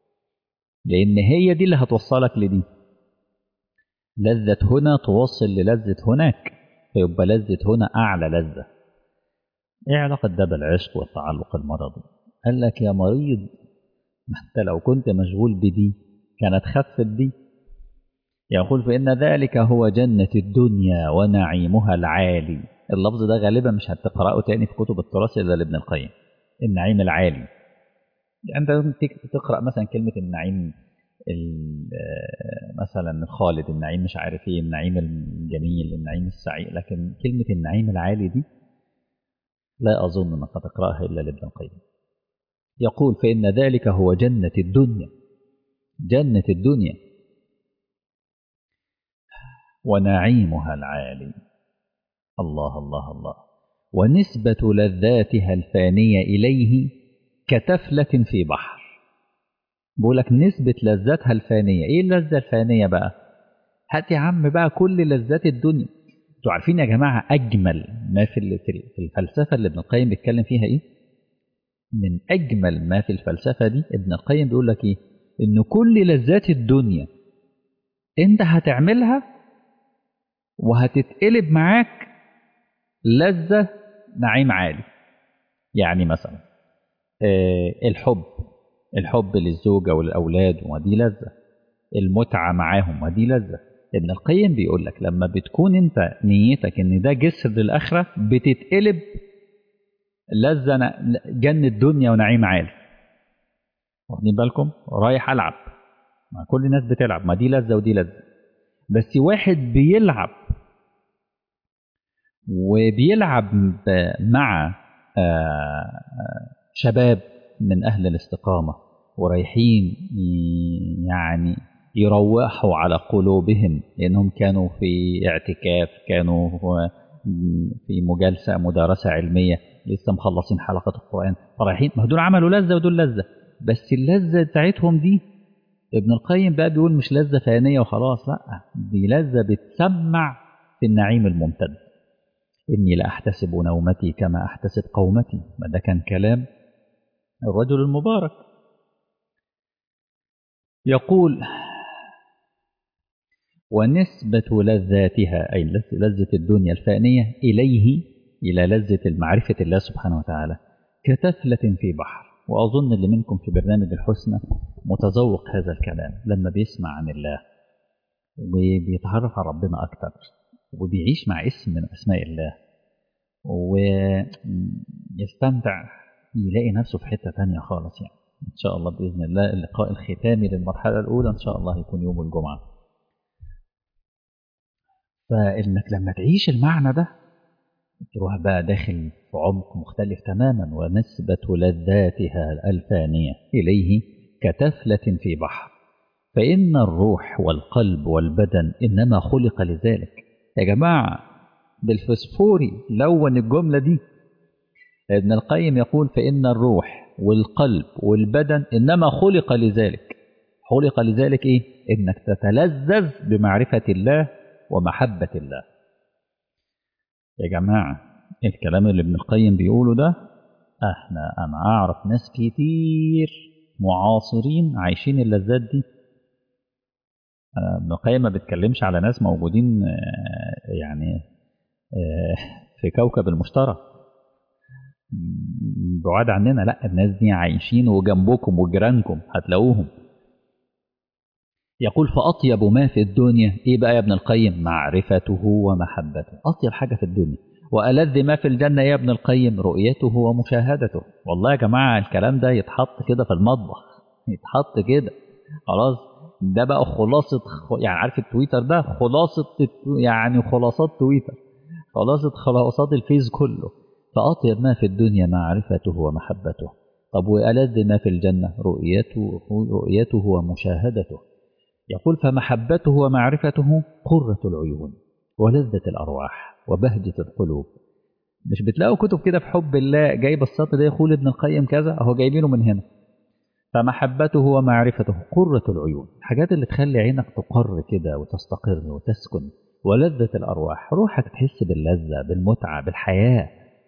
لأن هي دي اللي هتوصلك لدي. لذة هنا توصل للذة هناك، فيبقى لذة هنا أعلى لذة. إيه علاقة ده بالعشق والتعلق المرضي؟ قال لك يا مريض، حتى لو كنت مشغول بدي كانت خفت دي. يقول فإن ذلك هو جنة الدنيا ونعيمها العالي. اللفظ ده غالبا مش هتقرأه تاني في كتب التراث إلا لابن القيم. النعيم العالي، يعني أنت تقرأ مثلا كلمة النعيم مثلا الخالد، النعيم مش عارف ايه، النعيم الجميل، النعيم السعيد، لكن كلمة النعيم العالي دي لا أظن أنك تقرأها إلا لابن القيم. يقول فإن ذلك هو جنة الدنيا، جنة الدنيا ونعيمها العالي. الله الله الله. ونسبة لذاتها الفانية إليه كتفلة في بحر. بقول لك نسبة لذاتها الفانية. إيه اللذة الفانية بقى؟ هات يا عم بقى كل لذات الدنيا. انتوا عارفين يا جماعة أجمل ما في الفلسفة اللي ابن القيم بيتكلم فيها إيه؟ من أجمل ما في الفلسفة دي ابن القيم بيقول لك إيه؟ إن كل لذات الدنيا أنت هتعملها وهتتقلب معاك لذة نعيم عالي. يعني مثلا الحب للزوجة والأولاد ودي لذة، المتعة معاهم ودي لذة. ابن القيم بيقول لك لما بتكون انت نيتك ان ده جسر للآخرة بتتقلب لذة جنة الدنيا ونعيم عالي. واخدين بالكم؟ رايح ألعب، ما كل الناس بتلعب، ما دي لذة ودي لذة. بس واحد بيلعب وبيلعب مع شباب من أهل الاستقامة ورايحين يعني يروحوا على قلوبهم لأنهم كانوا في اعتكاف، كانوا في مدارسة علمية، لسه مخلصين حلقة القرآن، فرايحين. ما دول عملوا لذة ودول لذة، بس اللذة بتاعتهم دي ابن القيم بقى بيقول مش لذة فانية وخلاص، لا، دي لذة بتسمع في النعيم الممتد. إني لأحتسب نومتي كما أحتسب قومتي. ما ده كان كلام الرجل المبارك. يقول ونسبة لذاتها أي لذة الدنيا الفانية إليه، إلى لذة المعرفة الله سبحانه وتعالى، كتفلة في بحر. وأظن اللي منكم في برنامج الحسنى متذوق هذا الكلام، لما بيسمع عن الله وبيتعرف على ربنا أكتر وبيعيش مع اسم من أسماء الله ويستمتع، يلاقي نفسه في حتة تانية خالص. يعني إن شاء الله بإذن الله اللقاء الختامي للمرحلة الأولى إن شاء الله يكون يوم الجمعة. فإنك لما تعيش المعنى ده تروح بقى داخل في عمق مختلف تماما. ونسبة لذاتها الفانية إليه كتفلة في بحر، فإن الروح والقلب والبدن إنما خلق لذلك. يا جماعة بالفسفوري لون الجملة دي. ابن القيم يقول فإن الروح والقلب والبدن إنما خلق لذلك. خلق لذلك إيه؟ إنك تتلذذ بمعرفة الله ومحبة الله. يا جماعة الكلام اللي ابن القيم بيقوله ده، أنا أعرف ناس كتير معاصرين عايشين اللذات دي. ابن القيم ما بيتكلمش على ناس موجودين يعني في كوكب المشتري بعاد عننا، لا، الناس دي عايشين وجنبكم وجيرانكم هتلاقوهم. يقول فأطيب ما في الدنيا إيه بقى يا ابن القيم؟ معرفته ومحبته. أطيب حاجة في الدنيا. وألذ ما في الجنة يا ابن القيم رؤيته ومشاهدته. والله يا جماعة الكلام ده يتحط كده في المطبخ، يتحط كده خلاص. ده بقى خلاصة، يعني عارف التويتر ده خلاصة، يعني خلاصات تويتر، خلاصات الفيس كله. فأطيب ما في الدنيا معرفته ومحبته. طب وألذ ما في الجنة رؤيته ومشاهدته. يقول فمحبته ومعرفته قرة العيون ولذة الأرواح وبهجة القلوب. مش بتلاقوا كتب كده في حب الله جايب السطر ده يقول ابن القيم كذا، اهو جايبينه من هنا. فمحبته ومعرفته قرة العيون، الحاجات اللي تخلي عينك تقر كده وتستقر وتسكن. ولذة الأرواح، روحك تحس باللذة بالمتعة بالحياة.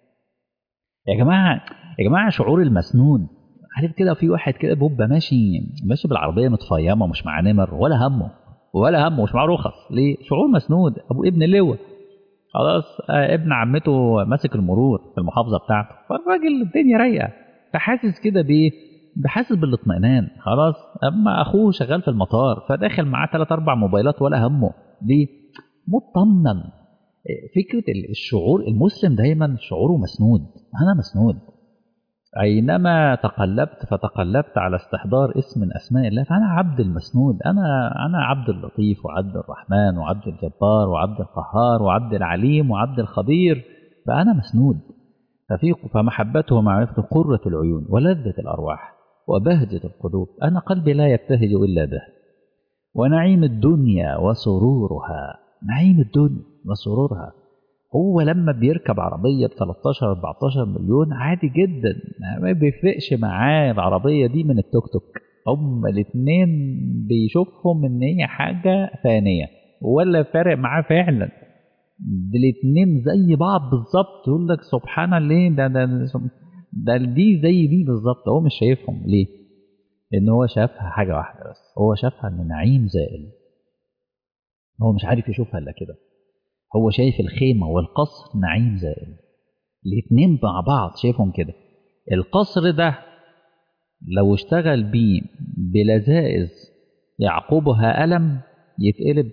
يا جماعة شعور المسنون. عارف كده في واحد كده بيبقى ماشي بالعربية متفيمة ومش معاه نمر ولا همه مش معاه رخص. ليه؟ شعور مسنود. أبو ابن اللواء خلاص، ابن عمته ماسك المرور في المحافظة بتاعته، فالراجل الدنيا رايقة، فحاسس كده بإيه؟ بحاسس بالاطمئنان خلاص. اما اخوه شغال في المطار فداخل معاه 3 4 موبايلات ولا همه. ليه؟ مطمن. فكره الشعور المسلم دايما شعوره مسنود. انا مسنود اينما تقلبت، فتقلبت على استحضار اسم من اسماء الله، فانا عبد المسنود. انا عبد اللطيف وعبد الرحمن وعبد الجبار وعبد القهار وعبد العليم وعبد الخبير، فانا مسنود. فمحبته ومعرفته قرة العيون ولذة الأرواح وبهجة القلوب. أنا قلبي لا يبتهج إلا به. ونعيم الدنيا وسرورها. نعيم الدنيا وسرورها. هو لما بيركب عربية ب 13 14 مليون عادي جدا، ما بيفرقش معاه العربية دي من التوك توك. هما الاتنين بيشوفهم ان هي حاجة ثانية، ولا فارق معاه فعلا. الاتنين زي بعض بالظبط. يقول لك سبحان الله، ده دي زي دي بالظبط. هو مش شايفهم. ليه؟ لان هو شافها حاجة واحدة بس، هو شافها ان نعيم زائل. هو مش عارف يشوفها الا كده. هو شايف الخيمة والقصر نعيم زائل، الاتنين مع بعض شايفهم كده. القصر ده لو اشتغل بيه بلذائذ يعقبها ألم يتقلب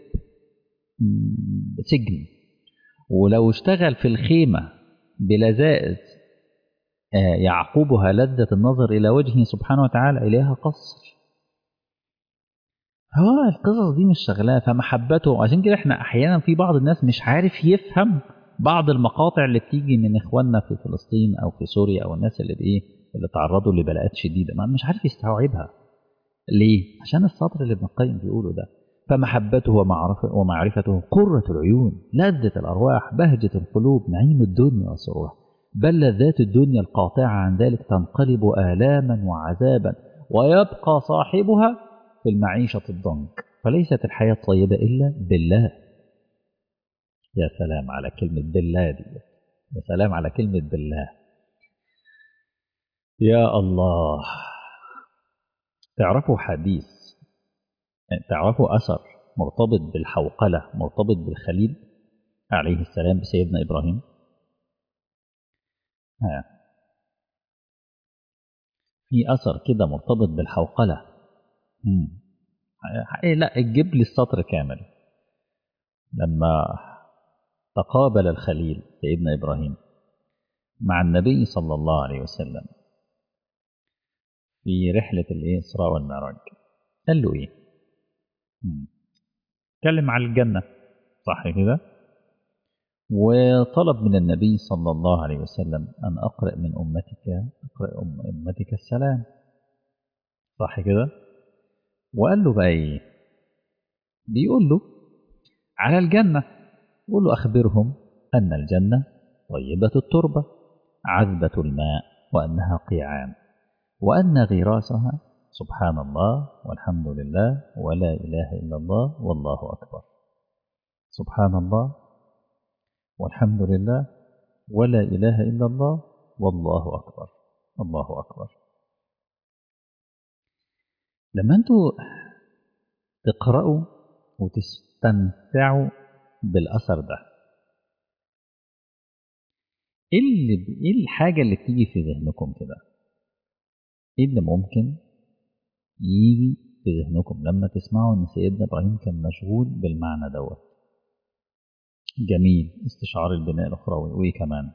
سجن. ولو اشتغل في الخيمة بلذائذ يعقبها لذة النظر إلى وجهه سبحانه وتعالى إليها قصر. هو القصص دي مش شغلاه. فمحبته، عشان كده احنا احيانا في بعض الناس مش عارف يفهم بعض المقاطع اللي بتيجي من اخواننا في فلسطين او في سوريا، او الناس اللي بايه اللي تعرضوا لبلاءات شديده، ما مش عارف يستوعبها. ليه؟ عشان السطر اللي ابن القيم بيقوله ده. فمحبته ومعرفته قرة العيون لذة الأرواح بهجة القلوب نعيم الدنيا وسرورها. بل لذات الدنيا القاطعة عن ذلك تنقلب آلاما وعذابا، ويبقى صاحبها في المعيشة الضنك. فليست الحياة طيبة إلا بالله. يا سلام على كلمة بالله دي. يا سلام على كلمة بالله. يا الله. تعرفوا حديث، تعرفوا أثر مرتبط بالحوقلة، مرتبط بالخليل عليه السلام بسيدنا إبراهيم. في أثر كده مرتبط بالحوقلة. لا تجيب لي السطر كامل. لما تقابل الخليل سيدنا إبراهيم مع النبي صلى الله عليه وسلم في رحلة الإسراء والمعراج، قال له إيه؟ اتكلم على الجنة، صح كده؟ وطلب من النبي صلى الله عليه وسلم أن أقرأ من أمتك السلام، صح كده؟ وقال له بقى إيه؟ بيقول له على الجنة، يقول له أخبرهم أن الجنة طيبة التربة عذبة الماء وأنها قيعان، وأن غراسها سبحان الله والحمد لله ولا إله إلا الله والله أكبر. سبحان الله والحمد لله ولا إله إلا الله والله أكبر. الله أكبر. لما أنتوا تقرأوا وتستمتعوا بالأثر ده، إيه الحاجة اللي بتيجي في ذهنكم كده؟ إيه اللي ممكن يجي في ذهنكم لما تسمعوا إن سيدنا إبراهيم كان مشغول بالمعنى دوت؟ جميل، استشعار البناء الأخروي، وإيه كمان؟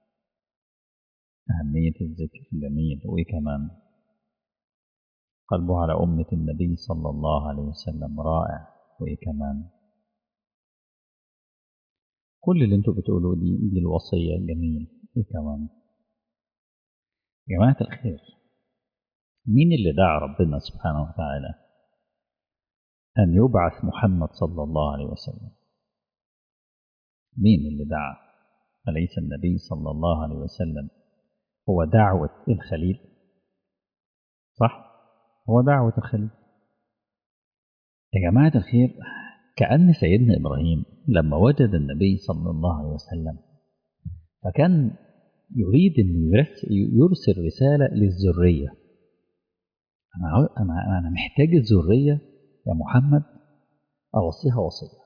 أهمية الذكر، جميل، وإيه كمان؟ قلبه على أمة النبي صلى الله عليه وسلم، رائع، وإيه كمان؟ كل اللي انتوا بتقولوه دي الوصية، جميل، إيه كمان؟ يا جماعة الخير، مين اللي دعا ربنا سبحانه وتعالى أن يبعث محمد صلى الله عليه وسلم؟ مين اللي دعا؟ أليس النبي صلى الله عليه وسلم هو دعوة الخليل؟ صح؟ هو دعوة الخليل. يا جماعة الخير، كأن سيدنا إبراهيم لما وجد النبي صلى الله عليه وسلم فكان يريد أن يرسل رسالة للذرية. أنا محتاج الذرية يا محمد، أوصيها وصية.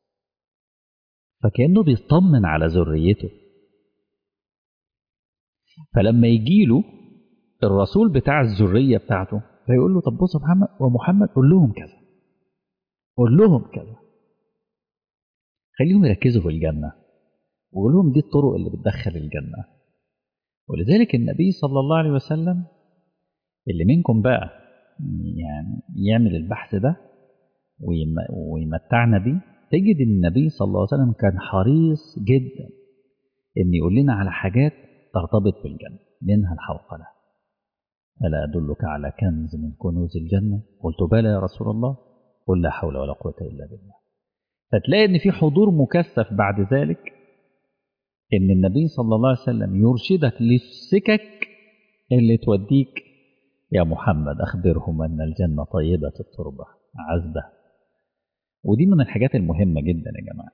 فكأنه بيطمن على ذريته. فلما يجيله الرسول بتاع الذرية بتاعته، فيقول له طب بص يا محمد ومحمد قول لهم كذا، قول لهم كذا، خليهم يركزوا في الجنة، وقول لهم دي الطرق اللي بتدخل الجنة. ولذلك النبي صلى الله عليه وسلم، اللي منكم بقى يعني يعمل البحث ده ويمتعنا بيه، تجد ان النبي صلى الله عليه وسلم كان حريص جدا ان يقول لنا على حاجات ترتبط بالجنة، منها الحوقلة. ألا أدلك على كنز من كنوز الجنة؟ قلت بلى يا رسول الله، قل لا حول ولا قوة إلا بالله. فتلاقي ان في حضور مكثف بعد ذلك، ان النبي صلى الله عليه وسلم يرشدك للسكك اللي توديك يا محمد أخبرهم أن الجنة طيبة التربة عذبة. ودي من الحاجات المهمة جدا يا جماعة.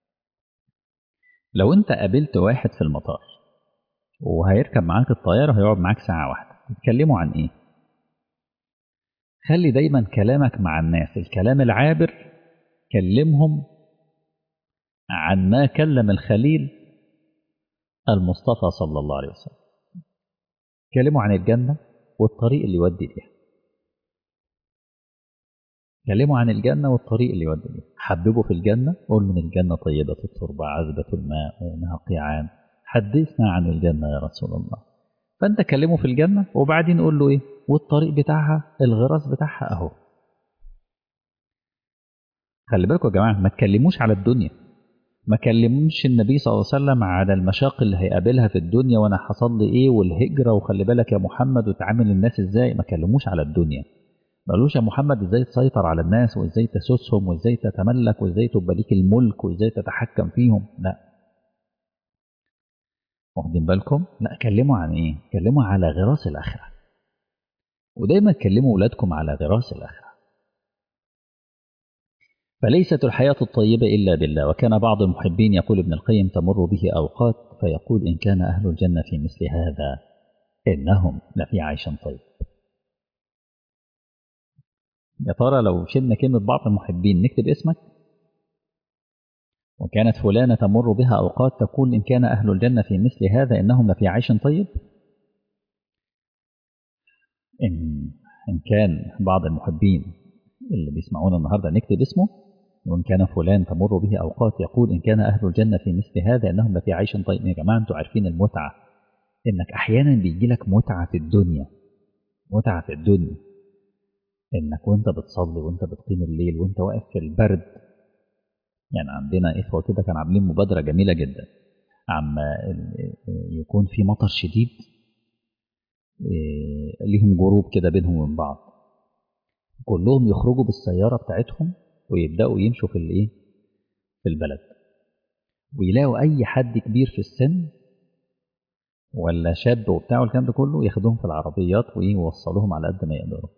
لو أنت قابلت واحد في المطار وهيركب معاك الطيارة وهيقعد معاك ساعة واحدة، تتكلموا عن إيه؟ خلي دايما كلامك مع الناس الكلام العابر، كلمهم عن ما كلم الخليل المصطفى صلى الله عليه وسلم. كلموا عن الجنة والطريق اللي يودي ليها. كلموا عن الجنة والطريق اللي يودي ليها. حببوا في الجنة، قول من الجنة طيبة التربة عذبة الماء وإنها قيعان. حدثنا عن الجنة يا رسول الله. فأنت كلمه في الجنة وبعدين قول له إيه؟ والطريق بتاعها الغراس بتاعها أهو. خلي بالكم يا جماعة، ما تكلموش على الدنيا، ما كلموش النبي صلى الله عليه وسلم على المشاق اللي هيقابلها في الدنيا وأنا حصل لي إيه والهجرة وخلي بالك يا محمد وتعامل الناس إزاي. ما كلموش على الدنيا، ما قالوش يا محمد ازاي تسيطر على الناس وازاي تسوسهم وازاي تتملك وازاي تبقى ليك الملك وازاي تتحكم فيهم. لا، واخدين بالكم؟ لا، كلموا عن ايه؟ كلموا على غراس الاخره. ودايما كلموا اولادكم على غراس الاخره. فليست الحياه الطيبه الا بالله. وكان بعض المحبين يقول ابن القيم تمر به اوقات فيقول ان كان اهل الجنه في مثل هذا انهم لفي عيش طيب. يا ترى لو شلنا كلمه بعض المحبين نكتب اسمك؟ وكانت فلانة تمر بها أوقات تقول إن كان أهل الجنة في مثل هذا إنهم لفي عيش طيب. إن كان بعض المحبين اللي بيسمعونا النهاردة نكتب اسمه. وإن كان فلان تمر به أوقات يقول إن كان أهل الجنة في مثل هذا إنهم لفي عيش طيب. يا جماعة أنتوا عارفين المتعة، إنك أحيانا بيجي لك متعة في الدنيا، متعة في الدنيا إنك وأنت بتصلي وأنت بتقيم الليل وأنت واقف في البرد. يعني عندنا إخوة كده كانوا عاملين مبادرة جميلة جدا، عما يكون في مطر شديد ليهم جروب كده بينهم وبين بعض، كلهم يخرجوا بالسيارة بتاعتهم ويبدأوا يمشوا في الايه، في البلد، ويلاقوا أي حد كبير في السن ولا شاب وبتاع والكلام ده كله ياخدوهم في العربيات ويوصلوهم على قد ما يقدروا.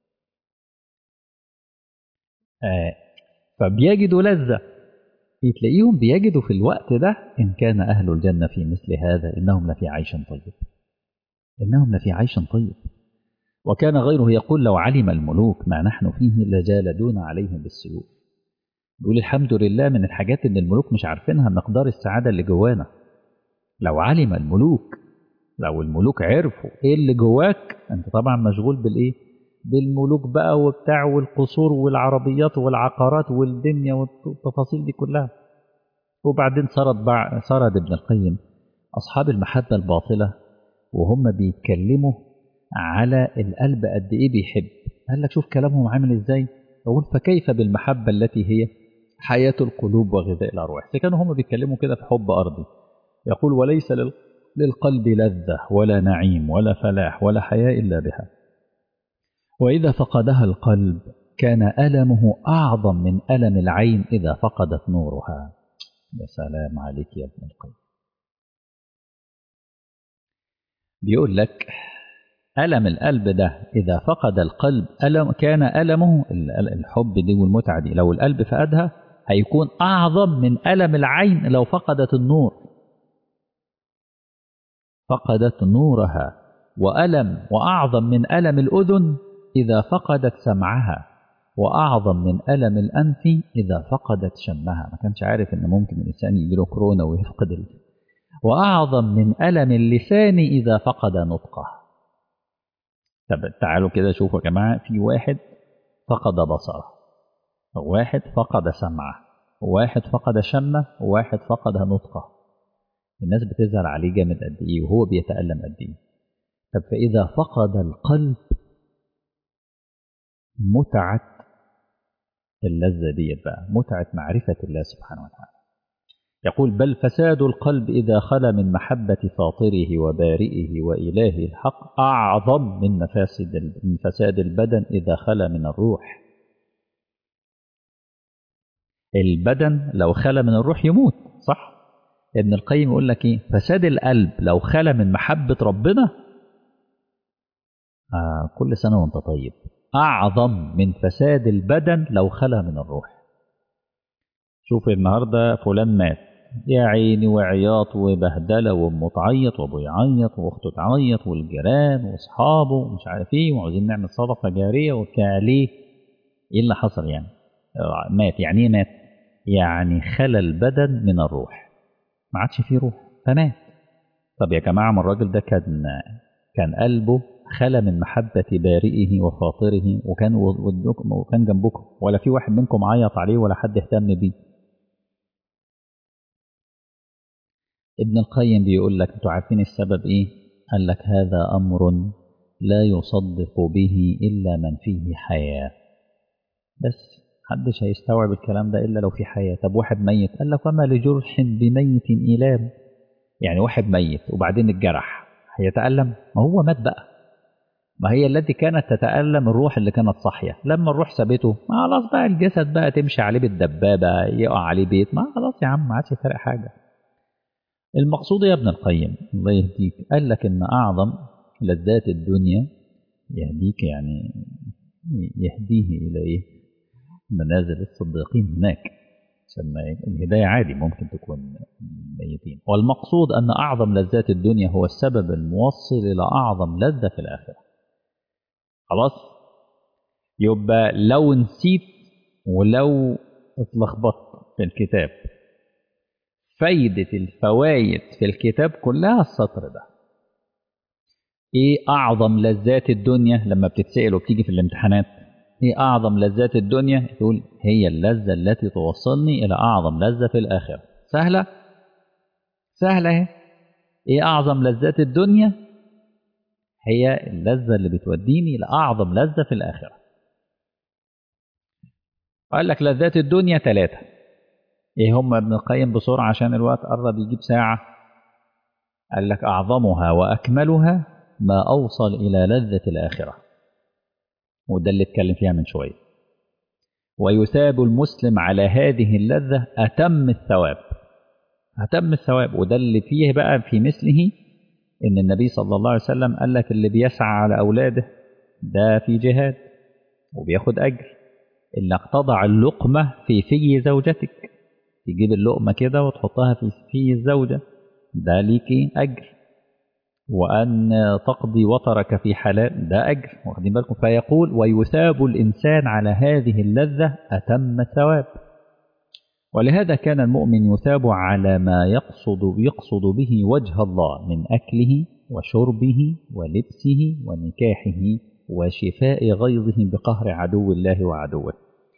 فبيجدوا لذة، تلاقيهم بيجدوا في الوقت ده إن كان أهل الجنة في مثل هذا إنهم لفي عيش طيب، إنهم لفي عيش طيب. وكان غيره يقول لو علم الملوك ما نحن فيه لجالدون عليهم بالسيوف. يقول الحمد لله من الحاجات ان الملوك مش عارفينها مقدار السعادة اللي جوانا. لو علم الملوك، لو الملوك عرفوا ايه اللي جواك، انت طبعا مشغول بالايه، بالملوك بقى وبتاع والقصور والعربيات والعقارات والدنيا والتفاصيل دي كلها. وبعدين سرد ابن القيم اصحاب المحبة الباطلة وهم بيتكلموا على القلب قد ايه بيحب. قال لك شوف كلامهم عامل ازاي. اقول فكيف بالمحبة التي هي حياة القلوب وغذاء الارواح. كانوا هم بيتكلموا كده في حب ارضي. يقول وليس للقلب لذة ولا نعيم ولا فلاح ولا حياة الا بها، واذا فقدها القلب كان ألمه اعظم من ألم العين اذا فقدت نورها. يا سلام عليك يا ابن القيم. بيقول لك ألم القلب ده إذا فقد القلب كان ألمه الحب دي والمتعة دي لو القلب فقدها هيكون أعظم من ألم العين لو فقدت النور، فقدت نورها. وأعظم من ألم الأذن إذا فقدت سمعها، وأعظم من ألم الأنف إذا فقدت شمها. ما كانش عارف إن ممكن الإنسان يجيله كورونا ويفقد وأعظم من ألم اللسان إذا فقد نطقه. طب تعالوا كده شوفوا يا جماعة، في واحد فقد بصره، واحد فقد سمعه، واحد فقد شمه، وواحد فقد نطقه. الناس بتزعل عليه جامد قد ايه وهو بيتألم قد ايه. طب فإذا فقد القلب متعة اللذة ديت بقى، متعة معرفة الله سبحانه وتعالى. يقول بل فساد القلب إذا خلا من محبة فاطره وبارئه وإلهه الحق أعظم من فساد البدن إذا خلا من الروح. البدن لو خلا من الروح يموت، صح؟ ابن القيم يقول لك ايه؟ فساد القلب لو خلا من محبة ربنا، كل سنة وانت طيب، أعظم من فساد البدن لو خلا من الروح. شوف النهاردة فلان مات، يا عيني، وعياط وبهدلة، وامه تعيط، وابوه يعيط، واخته تعيط، والجيران واصحابه ومش عارف ايه، وعاوزين نعمل صدقة جارية وبتاع. ليه؟ ايه اللي حصل يعني؟ مات. يعني ايه مات؟ يعني خلا البدن من الروح، ما عادش فيه روح فمات. طب يا جماعة، ما الراجل ده كان قلبه خلا من محبة بارئه وفاطره، وكان جنبكم، ولا في واحد منكم عيط عليه ولا حد اهتم بيه. ابن القيم بيقول لك انتوا عارفين السبب ايه؟ قال لك هذا أمر لا يصدق به إلا من فيه حياة. بس محدش هيستوعب الكلام ده إلا لو في حياة. طب واحد ميت، قال لك وما لجرح بميت إيلام. يعني واحد ميت وبعدين الجرح هيتألم؟ ما هو مات بقى. ما هي التي كانت تتألم الروح اللي كانت صاحية، لما الروح سابته ما خلاص بقى الجسد بقى تمشي عليه بالدبابة، يقع عليه بيت، ما خلاص يا عم ما عادش فارق حاجة. المقصود يا ابن القيم الله يهديك، قال لك إن أعظم لذات الدنيا، يهديك يعني يهديه إلى إيه؟ منازل الصديقين هناك، عشان الهداية عادي ممكن تكون ميتين. والمقصود أن أعظم لذات الدنيا هو السبب الموصل إلى أعظم لذة في الآخرة. خلاص؟ يبقى لو نسيت ولو اتلخبطت في الكتاب، فايدة الفوائد في الكتاب كلها السطر ده. ايه اعظم لذات الدنيا؟ لما بتتسأل وبتيجي في الامتحانات، ايه اعظم لذات الدنيا؟ تقول هي اللذة التي توصلني الى اعظم لذة في الاخرة. سهلة سهلة اهي. ايه اعظم لذات الدنيا؟ هي اللذة اللي بتوديني لاعظم لذة في الاخرة. قال لك لذات الدنيا 3. ايه هم ابن القيم بسرعة عشان الوقت قرب يجيب ساعة؟ قال لك اعظمها واكملها ما اوصل الى لذة الاخرة، وده اللي اتكلم فيها من شوية. ويثاب المسلم على هذه اللذة أتم الثواب. أتم الثواب، وده اللي فيه بقى في مثله إن النبي صلى الله عليه وسلم قال لك اللي بيسعى على أولاده ده في جهاد وبياخد أجر. إنك تضع اللقمة في زوجتك، تجيب اللقمة كده وتحطها في الزوجة، ده ليكي أجر. وأن تقضي وطرك في حلال، ده أجر، واخدين بالكم؟ فيقول ويثاب الإنسان على هذه اللذة أتم الثواب. ولهذا كان المؤمن يثاب على ما يقصد به وجه الله من أكله وشربه ولبسه ونكاحه وشفاء غيظه بقهر عدو الله وعدوه.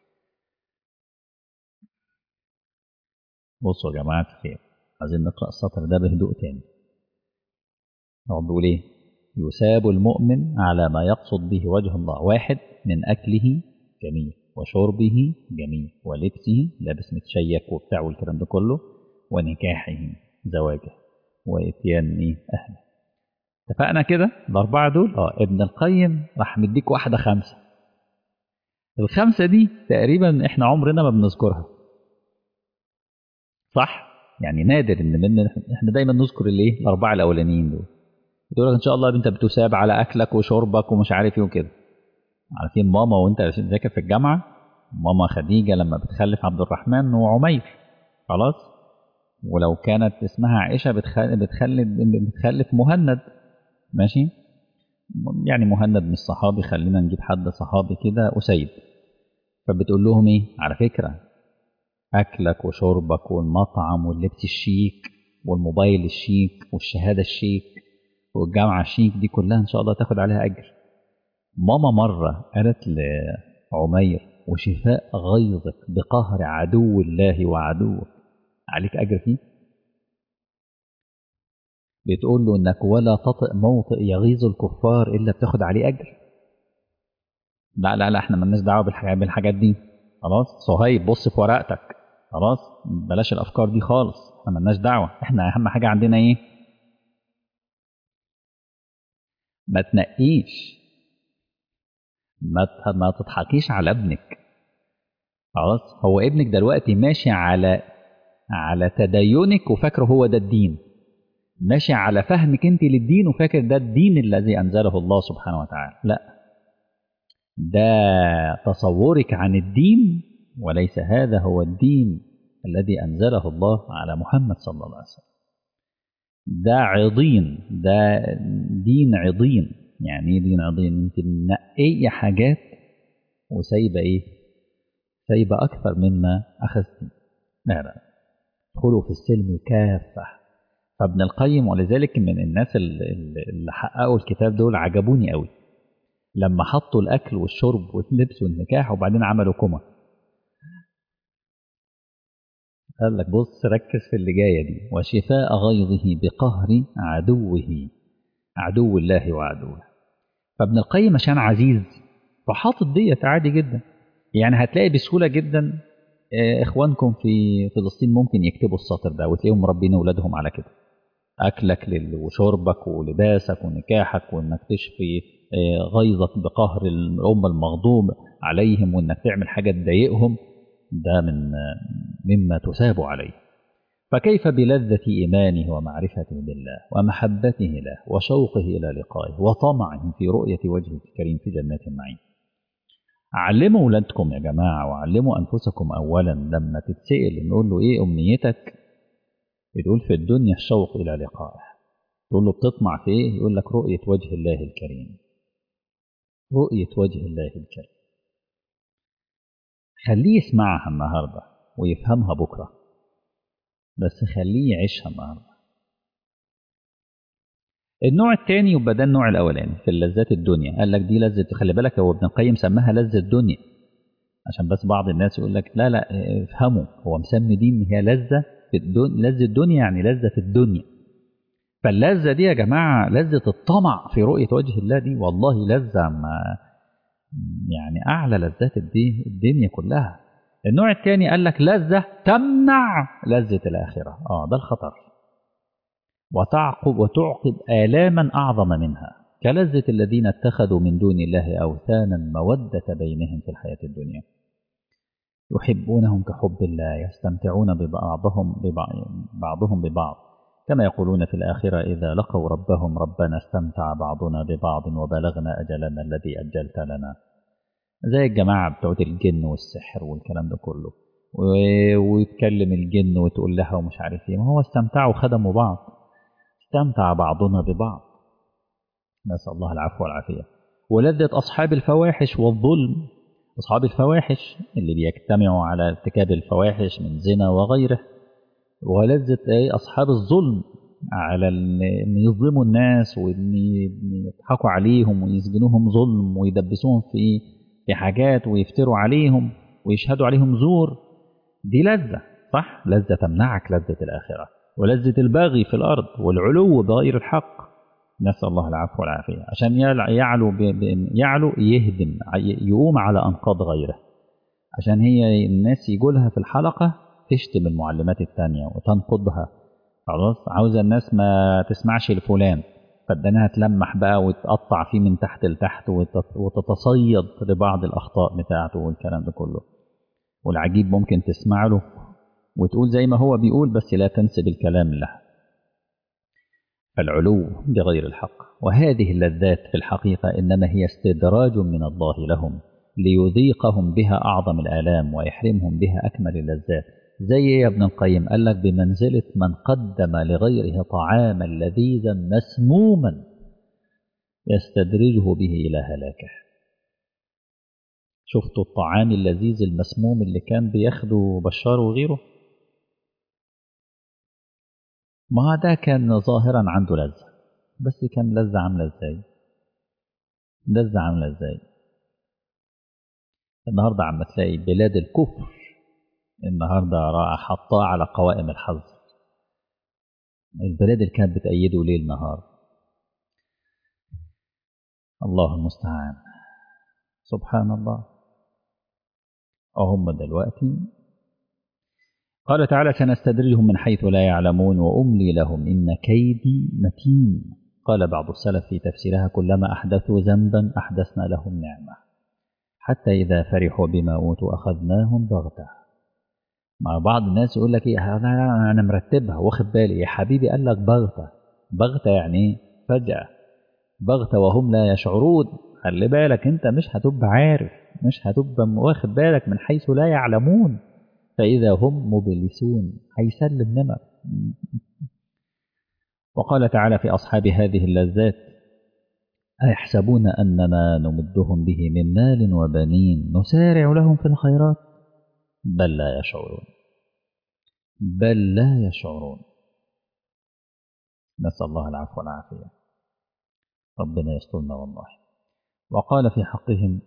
بصوا يا جماعة الخير، عايزين نقرأ السطر ده بهدوء تاني. هو بيقول ايه؟ يثاب المؤمن على ما يقصد به وجه الله. 1 من أكله جميل، وشربه جميل، ولبسه لابس متشيك وبتاع والكلام ده كله، ونكاحه زواجه، وإتيان أهله. اتفقنا كده ال4 دول؟ ابن القيم راح مديك واحدة 5. ال5 دي تقريبا احنا عمرنا ما بنذكرها، صح؟ يعني نادر ان احنا دايما نذكر الايه؟ ال4 الاولانيين دول. يقول لك ان شاء الله انت بتثاب على اكلك وشربك ومش عارف ايه وكده. عارفين ماما وانت بتذاكر في الجامعه، ماما خديجه لما بتخلف عبد الرحمن وعمير، خلاص، ولو كانت اسمها عائشه بتخلف مهند، ماشي، يعني مهند مش صحابي، خلينا نجيب حد صحابي كده، أسيد. فبتقول لهم ايه؟ على فكره اكلك وشربك والمطعم واللبس الشيك والموبايل الشيك والشهاده الشيك والجامعه الشيك دي كلها ان شاء الله تاخد عليها اجر. ماما مرة قالت لعمير: وشفاء غيظك بقهر عدو الله وعدوك عليك أجر فيه. بتقول له إنك ولا تطئ موطئ يغيظ الكفار إلا بتاخد عليه أجر. لا لا لا، احنا مالناش دعوة بالحاجات دي. خلاص صهيب، بص في ورقتك. خلاص بلاش الأفكار دي خالص، احنا مالناش دعوة. احنا أهم حاجة عندنا إيه؟ ما تنقيش، ما تضحكيش على ابنك. خلاص، هو ابنك دلوقتي ماشي على تدينك وفاكره هو ده الدين، ماشي على فهمك انت للدين وفاكر ده الدين الذي انزله الله سبحانه وتعالى. لا، ده تصورك عن الدين، وليس هذا هو الدين الذي انزله الله على محمد صلى الله عليه وسلم. ده عضين، ده دين عضين. يعني ايه دين عضين؟ انت منقيه حاجات وسايبه ايه؟ سايبه اكثر مما اخذتي. لا لا، ادخلوا في السلم كافه. فابن القيم، ولذلك من الناس اللي حققوا الكتاب دول عجبوني قوي، لما حطوا الأكل والشرب واللبس والنكاح وبعدين عملوا كومة. قال لك بص ركز في اللي جاية دي: وشفاء غيظه بقهر عدوه، عدو الله وعدوه. فابن القيم عشان عزيز فحاطط ديت عادي جدا. يعني هتلاقي بسهولة جدا إخوانكم في فلسطين ممكن يكتبوا السطر ده وتلاقيهم مربين أولادهم على كده: أكلك وشربك ولباسك ونكاحك، وإنك تشفي غيظك بقهر الأمة المغضوب عليهم، وإنك تعمل حاجة تضايقهم. ده مما تثاب عليه. فكيف بلذة إيمانه ومعرفته بالله ومحبته له وشوقه إلى لقائه وطمعه في رؤية وجهه الكريم في جنات النعيم. علموا أولادكم يا جماعة، وعلموا أنفسكم أولا. لما تتسأل نقول له إيه أمنيتك؟ يقول في الدنيا الشوق إلى لقائه. تقول له بتطمع في إيه؟ يقول لك رؤية وجه الله الكريم، رؤية وجه الله الكريم. خليه يسمعها النهاردة ويفهمها بكرة، بس خليه يعيشها النهاردة. النوع الثاني، يبقى ده النوع الأولاني في اللذات الدنيا. قال لك دي لذة، خلي بالك هو ابن القيم سماها لذة الدنيا، عشان بس بعض الناس يقول لك لا لا افهموا، هو مسمي دي ان هي لذة في الدنيا. لذة الدنيا يعني لذة في الدنيا. فاللذة دي يا جماعة لذة الطمع في رؤية وجه الله، دي والله لذة ما يعني أعلى لذات الدنيا كلها. النوع الثاني قال لك لذة تمنع لذة الآخرة. ده الخطر. وتعقب آلاما أعظم منها، كلذة الذين اتخذوا من دون الله أوثانا مودة بينهم في الحياة الدنيا، يحبونهم كحب الله، يستمتعون بعضهم ببعض، كما يقولون في الآخرة إذا لقوا ربهم: ربنا استمتع بعضنا ببعض وبلغنا أجلنا الذي أجلت لنا. زي الجماعة بتوع الجن والسحر والكلام ده كله، ويتكلم الجن وتقول لها ومش عارف ايه، ما هو استمتعوا خدموا بعض، استمتع بعضنا ببعض. نسأل الله العفو والعافية. ولذة أصحاب الفواحش والظلم، أصحاب الفواحش اللي بيجتمعوا على ارتكاب الفواحش من زنا وغيره. ولذة أصحاب الظلم على أن يظلموا الناس وأن يضحكوا عليهم ويسجنوهم ظلم ويدبسوهم في حاجات ويفتروا عليهم ويشهدوا عليهم زور. دي لذة، صح؟ لذة تمنعك لذة الآخرة. ولذة الباغي في الأرض والعلو بغير الحق، نسأل الله العفو والعافية. عشان يعلو يهدم، يقوم على أنقاض غيره. عشان هي الناس يقولها في الحلقة تشتم المعلمات التانية وتنقضها. خلاص عاوزة الناس ما تسمعش لفلان، فدانها تلمح بقى وتقطع فيه من تحت لتحت وتتصيد لبعض الأخطاء بتاعته والكلام ده كله. والعجيب ممكن تسمع له وتقول زي ما هو بيقول، بس لا تنسب الكلام له. فالعلو بغير الحق. وهذه اللذات في الحقيقة إنما هي استدراج من الله لهم ليذيقهم بها أعظم الآلام ويحرمهم بها أكمل اللذات. زي يا ابن القيم قال لك بمنزلة من قدم لغيره طعاما لذيذا مسموما يستدرجه به إلى هلاكه. شفتوا الطعام اللذيذ المسموم اللي كان بياخده بشار وغيره؟ ما ده كان ظاهرا عنده لذة، بس كان لذة عاملة ازاي؟ لذة عاملة ازاي؟ النهاردة عم تلاقي بلاد الكفر النهاردة حطاه على قوائم الحظ، البلاد اللي كانت بتأيده ليل نهار. الله المستعان. سبحان الله. وهم دلوقتي قال تعالى سنستدرجهم من حيث لا يعلمون وأملي لهم إن كيدي متين. قال بعض السلف في تفسيرها كلما أحدثوا ذنبا أحدثنا لهم نعمة حتى إذا فرحوا بما أوتوا أخذناهم بغتة. مع بعض الناس يقول لك إيه أنا مرتبها واخد بالي، يا حبيبي قال لك بغتة. بغتة يعني فجأة، بغتة وهم لا يشعرون. خلي بالك أنت مش هتبقى عارف، مش هتبقى واخد بالك من حيث لا يعلمون فإذا هم مبلسون، هيسلم نمر. وقال تعالى في أصحاب هذه اللذات أيحسبون أنما نمدهم به من مال وبنين نسارع لهم في الخيرات بل لا يشعرون، بل لا يشعرون. نسأل الله العفو والعافية، ربنا يسترنا والله. وقال في حقهم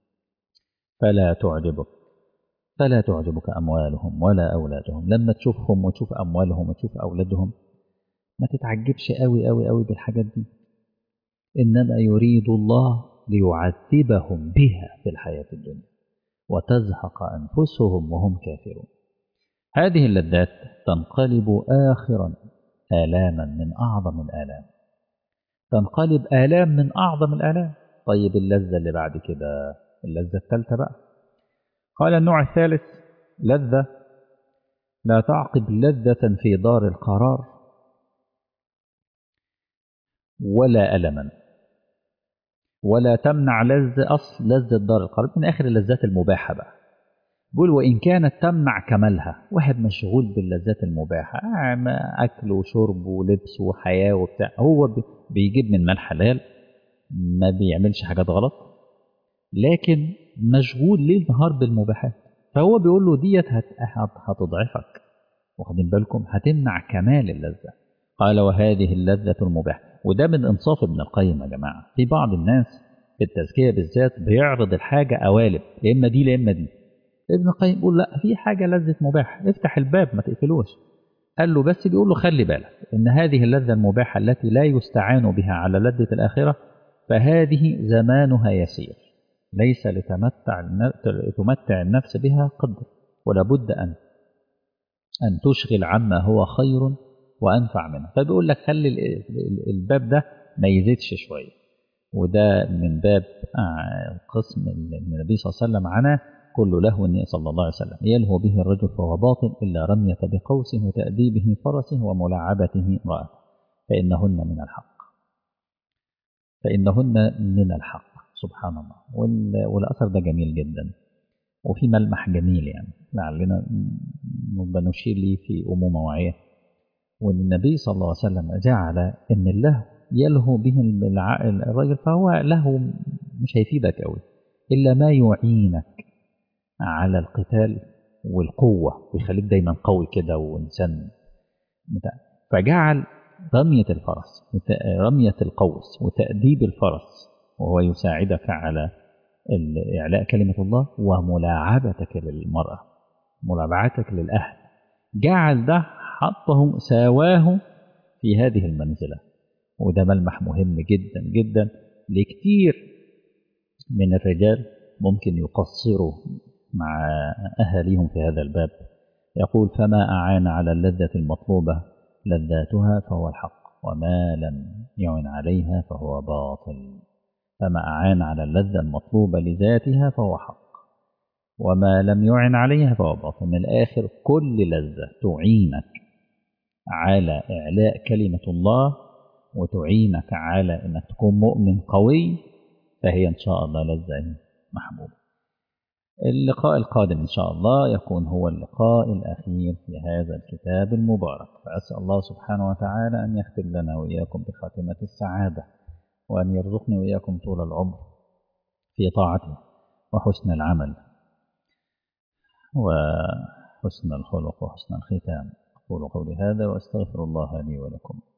فلا تعجبك أموالهم ولا أولادهم. لما تشوفهم وتشوف أموالهم وتشوف أولادهم ما تتعجبش قوي قوي قوي بالحاجات دي، إنما يريد الله ليعذبهم بها في الحياة الدنيا وتزهق أنفسهم وهم كافرون. هذه اللذات تنقلب آخرا آلاما من أعظم الآلام، تنقلب آلام من أعظم الآلام. طيب اللذة اللي بعد كده، اللذة الثالثة بقى، قال النوع الثالث لذة لا تعقب لذة في دار القرار ولا ألما ولا تمنع لذة دار القرار. من آخر اللذات المباحة بقى، بيقول وإن كانت تمنع كمالها. واحد مشغول باللذات المباحة، أكل وشرب ولبس وحياة وبتاع، هو بيجيب من مال حلال، ما بيعملش حاجات غلط، لكن مشغول ليل نهار بالمباحات. فهو بيقول له ديت هتضعفك، واخدين بالكم، هتمنع كمال اللذة. قال وهذه اللذة المباحة. وده من إنصاف ابن القيم يا جماعة. في بعض الناس في التزكية بالذات بيعرض الحاجة قوالب، يا إما دي يا إما دي. ابن القيم بيقول لا، في حاجة لذة مباح، افتح الباب ما تقفلوش. قال له بس بيقول له خلي بالك إن هذه اللذة المباحة التي لا يستعان بها على لذة الآخرة فهذه زمانها يسير، ليس لتمتع النفس بها قدر، ولا بد أن تشغل عما هو خير وأنفع منه. فبيقول لك خلي الباب ده ما يزيدش شوية. وده من باب قسم النبي صلى الله عليه وسلم عنه كل لهو صلى الله عليه وسلم يلهو به الرجل فهو باطل إلا رمية بقوسه وتأديبه فرسه وملاعبته امرأة فإنهن من الحق، فإنهن من الحق. سبحان الله. والأثر ده جميل جدا وفي ملمح جميل، يعني لعلنا بنشير ليه في أمومة وعيه. والنبي صلى الله عليه وسلم جعل أن اللهو يلهو به الرجل، فهو لهو مش هيفيدك قوي إلا ما يعينك على القتال والقوة ويخليك دايما قوي كده وإنسان فجعل رمية الفرس، رمية القوس وتأديب الفرس وهو يساعدك على إعلاء كلمة الله وملاعبتك للمرأة، ملاعبتك للأهل. جعل ده حطه ساواه في هذه المنزلة. وده ملمح مهم جدا جدا لكتير من الرجال ممكن يقصروا مع أهاليهم في هذا الباب. يقول فما أعان على اللذة المطلوبة لذاتها فهو الحق وما لم يعن عليها فهو باطل. فما أعان على اللذة المطلوبة لذاتها فهو حق وما لم يعن عليها فهو باطل. من الآخر كل لذة تعينك على إعلاء كلمة الله وتعينك على أنك تكون مؤمن قوي فهي إن شاء الله لذة محبوبة. اللقاء القادم إن شاء الله يكون هو اللقاء الأخير في هذا الكتاب المبارك. فأسأل الله سبحانه وتعالى أن يختم لنا وإياكم بخاتمة السعادة وأن يرزقني وإياكم طول العمر في طاعته وحسن العمل وحسن الخلق وحسن الختام. أقول قولي هذا وأستغفر الله لي ولكم.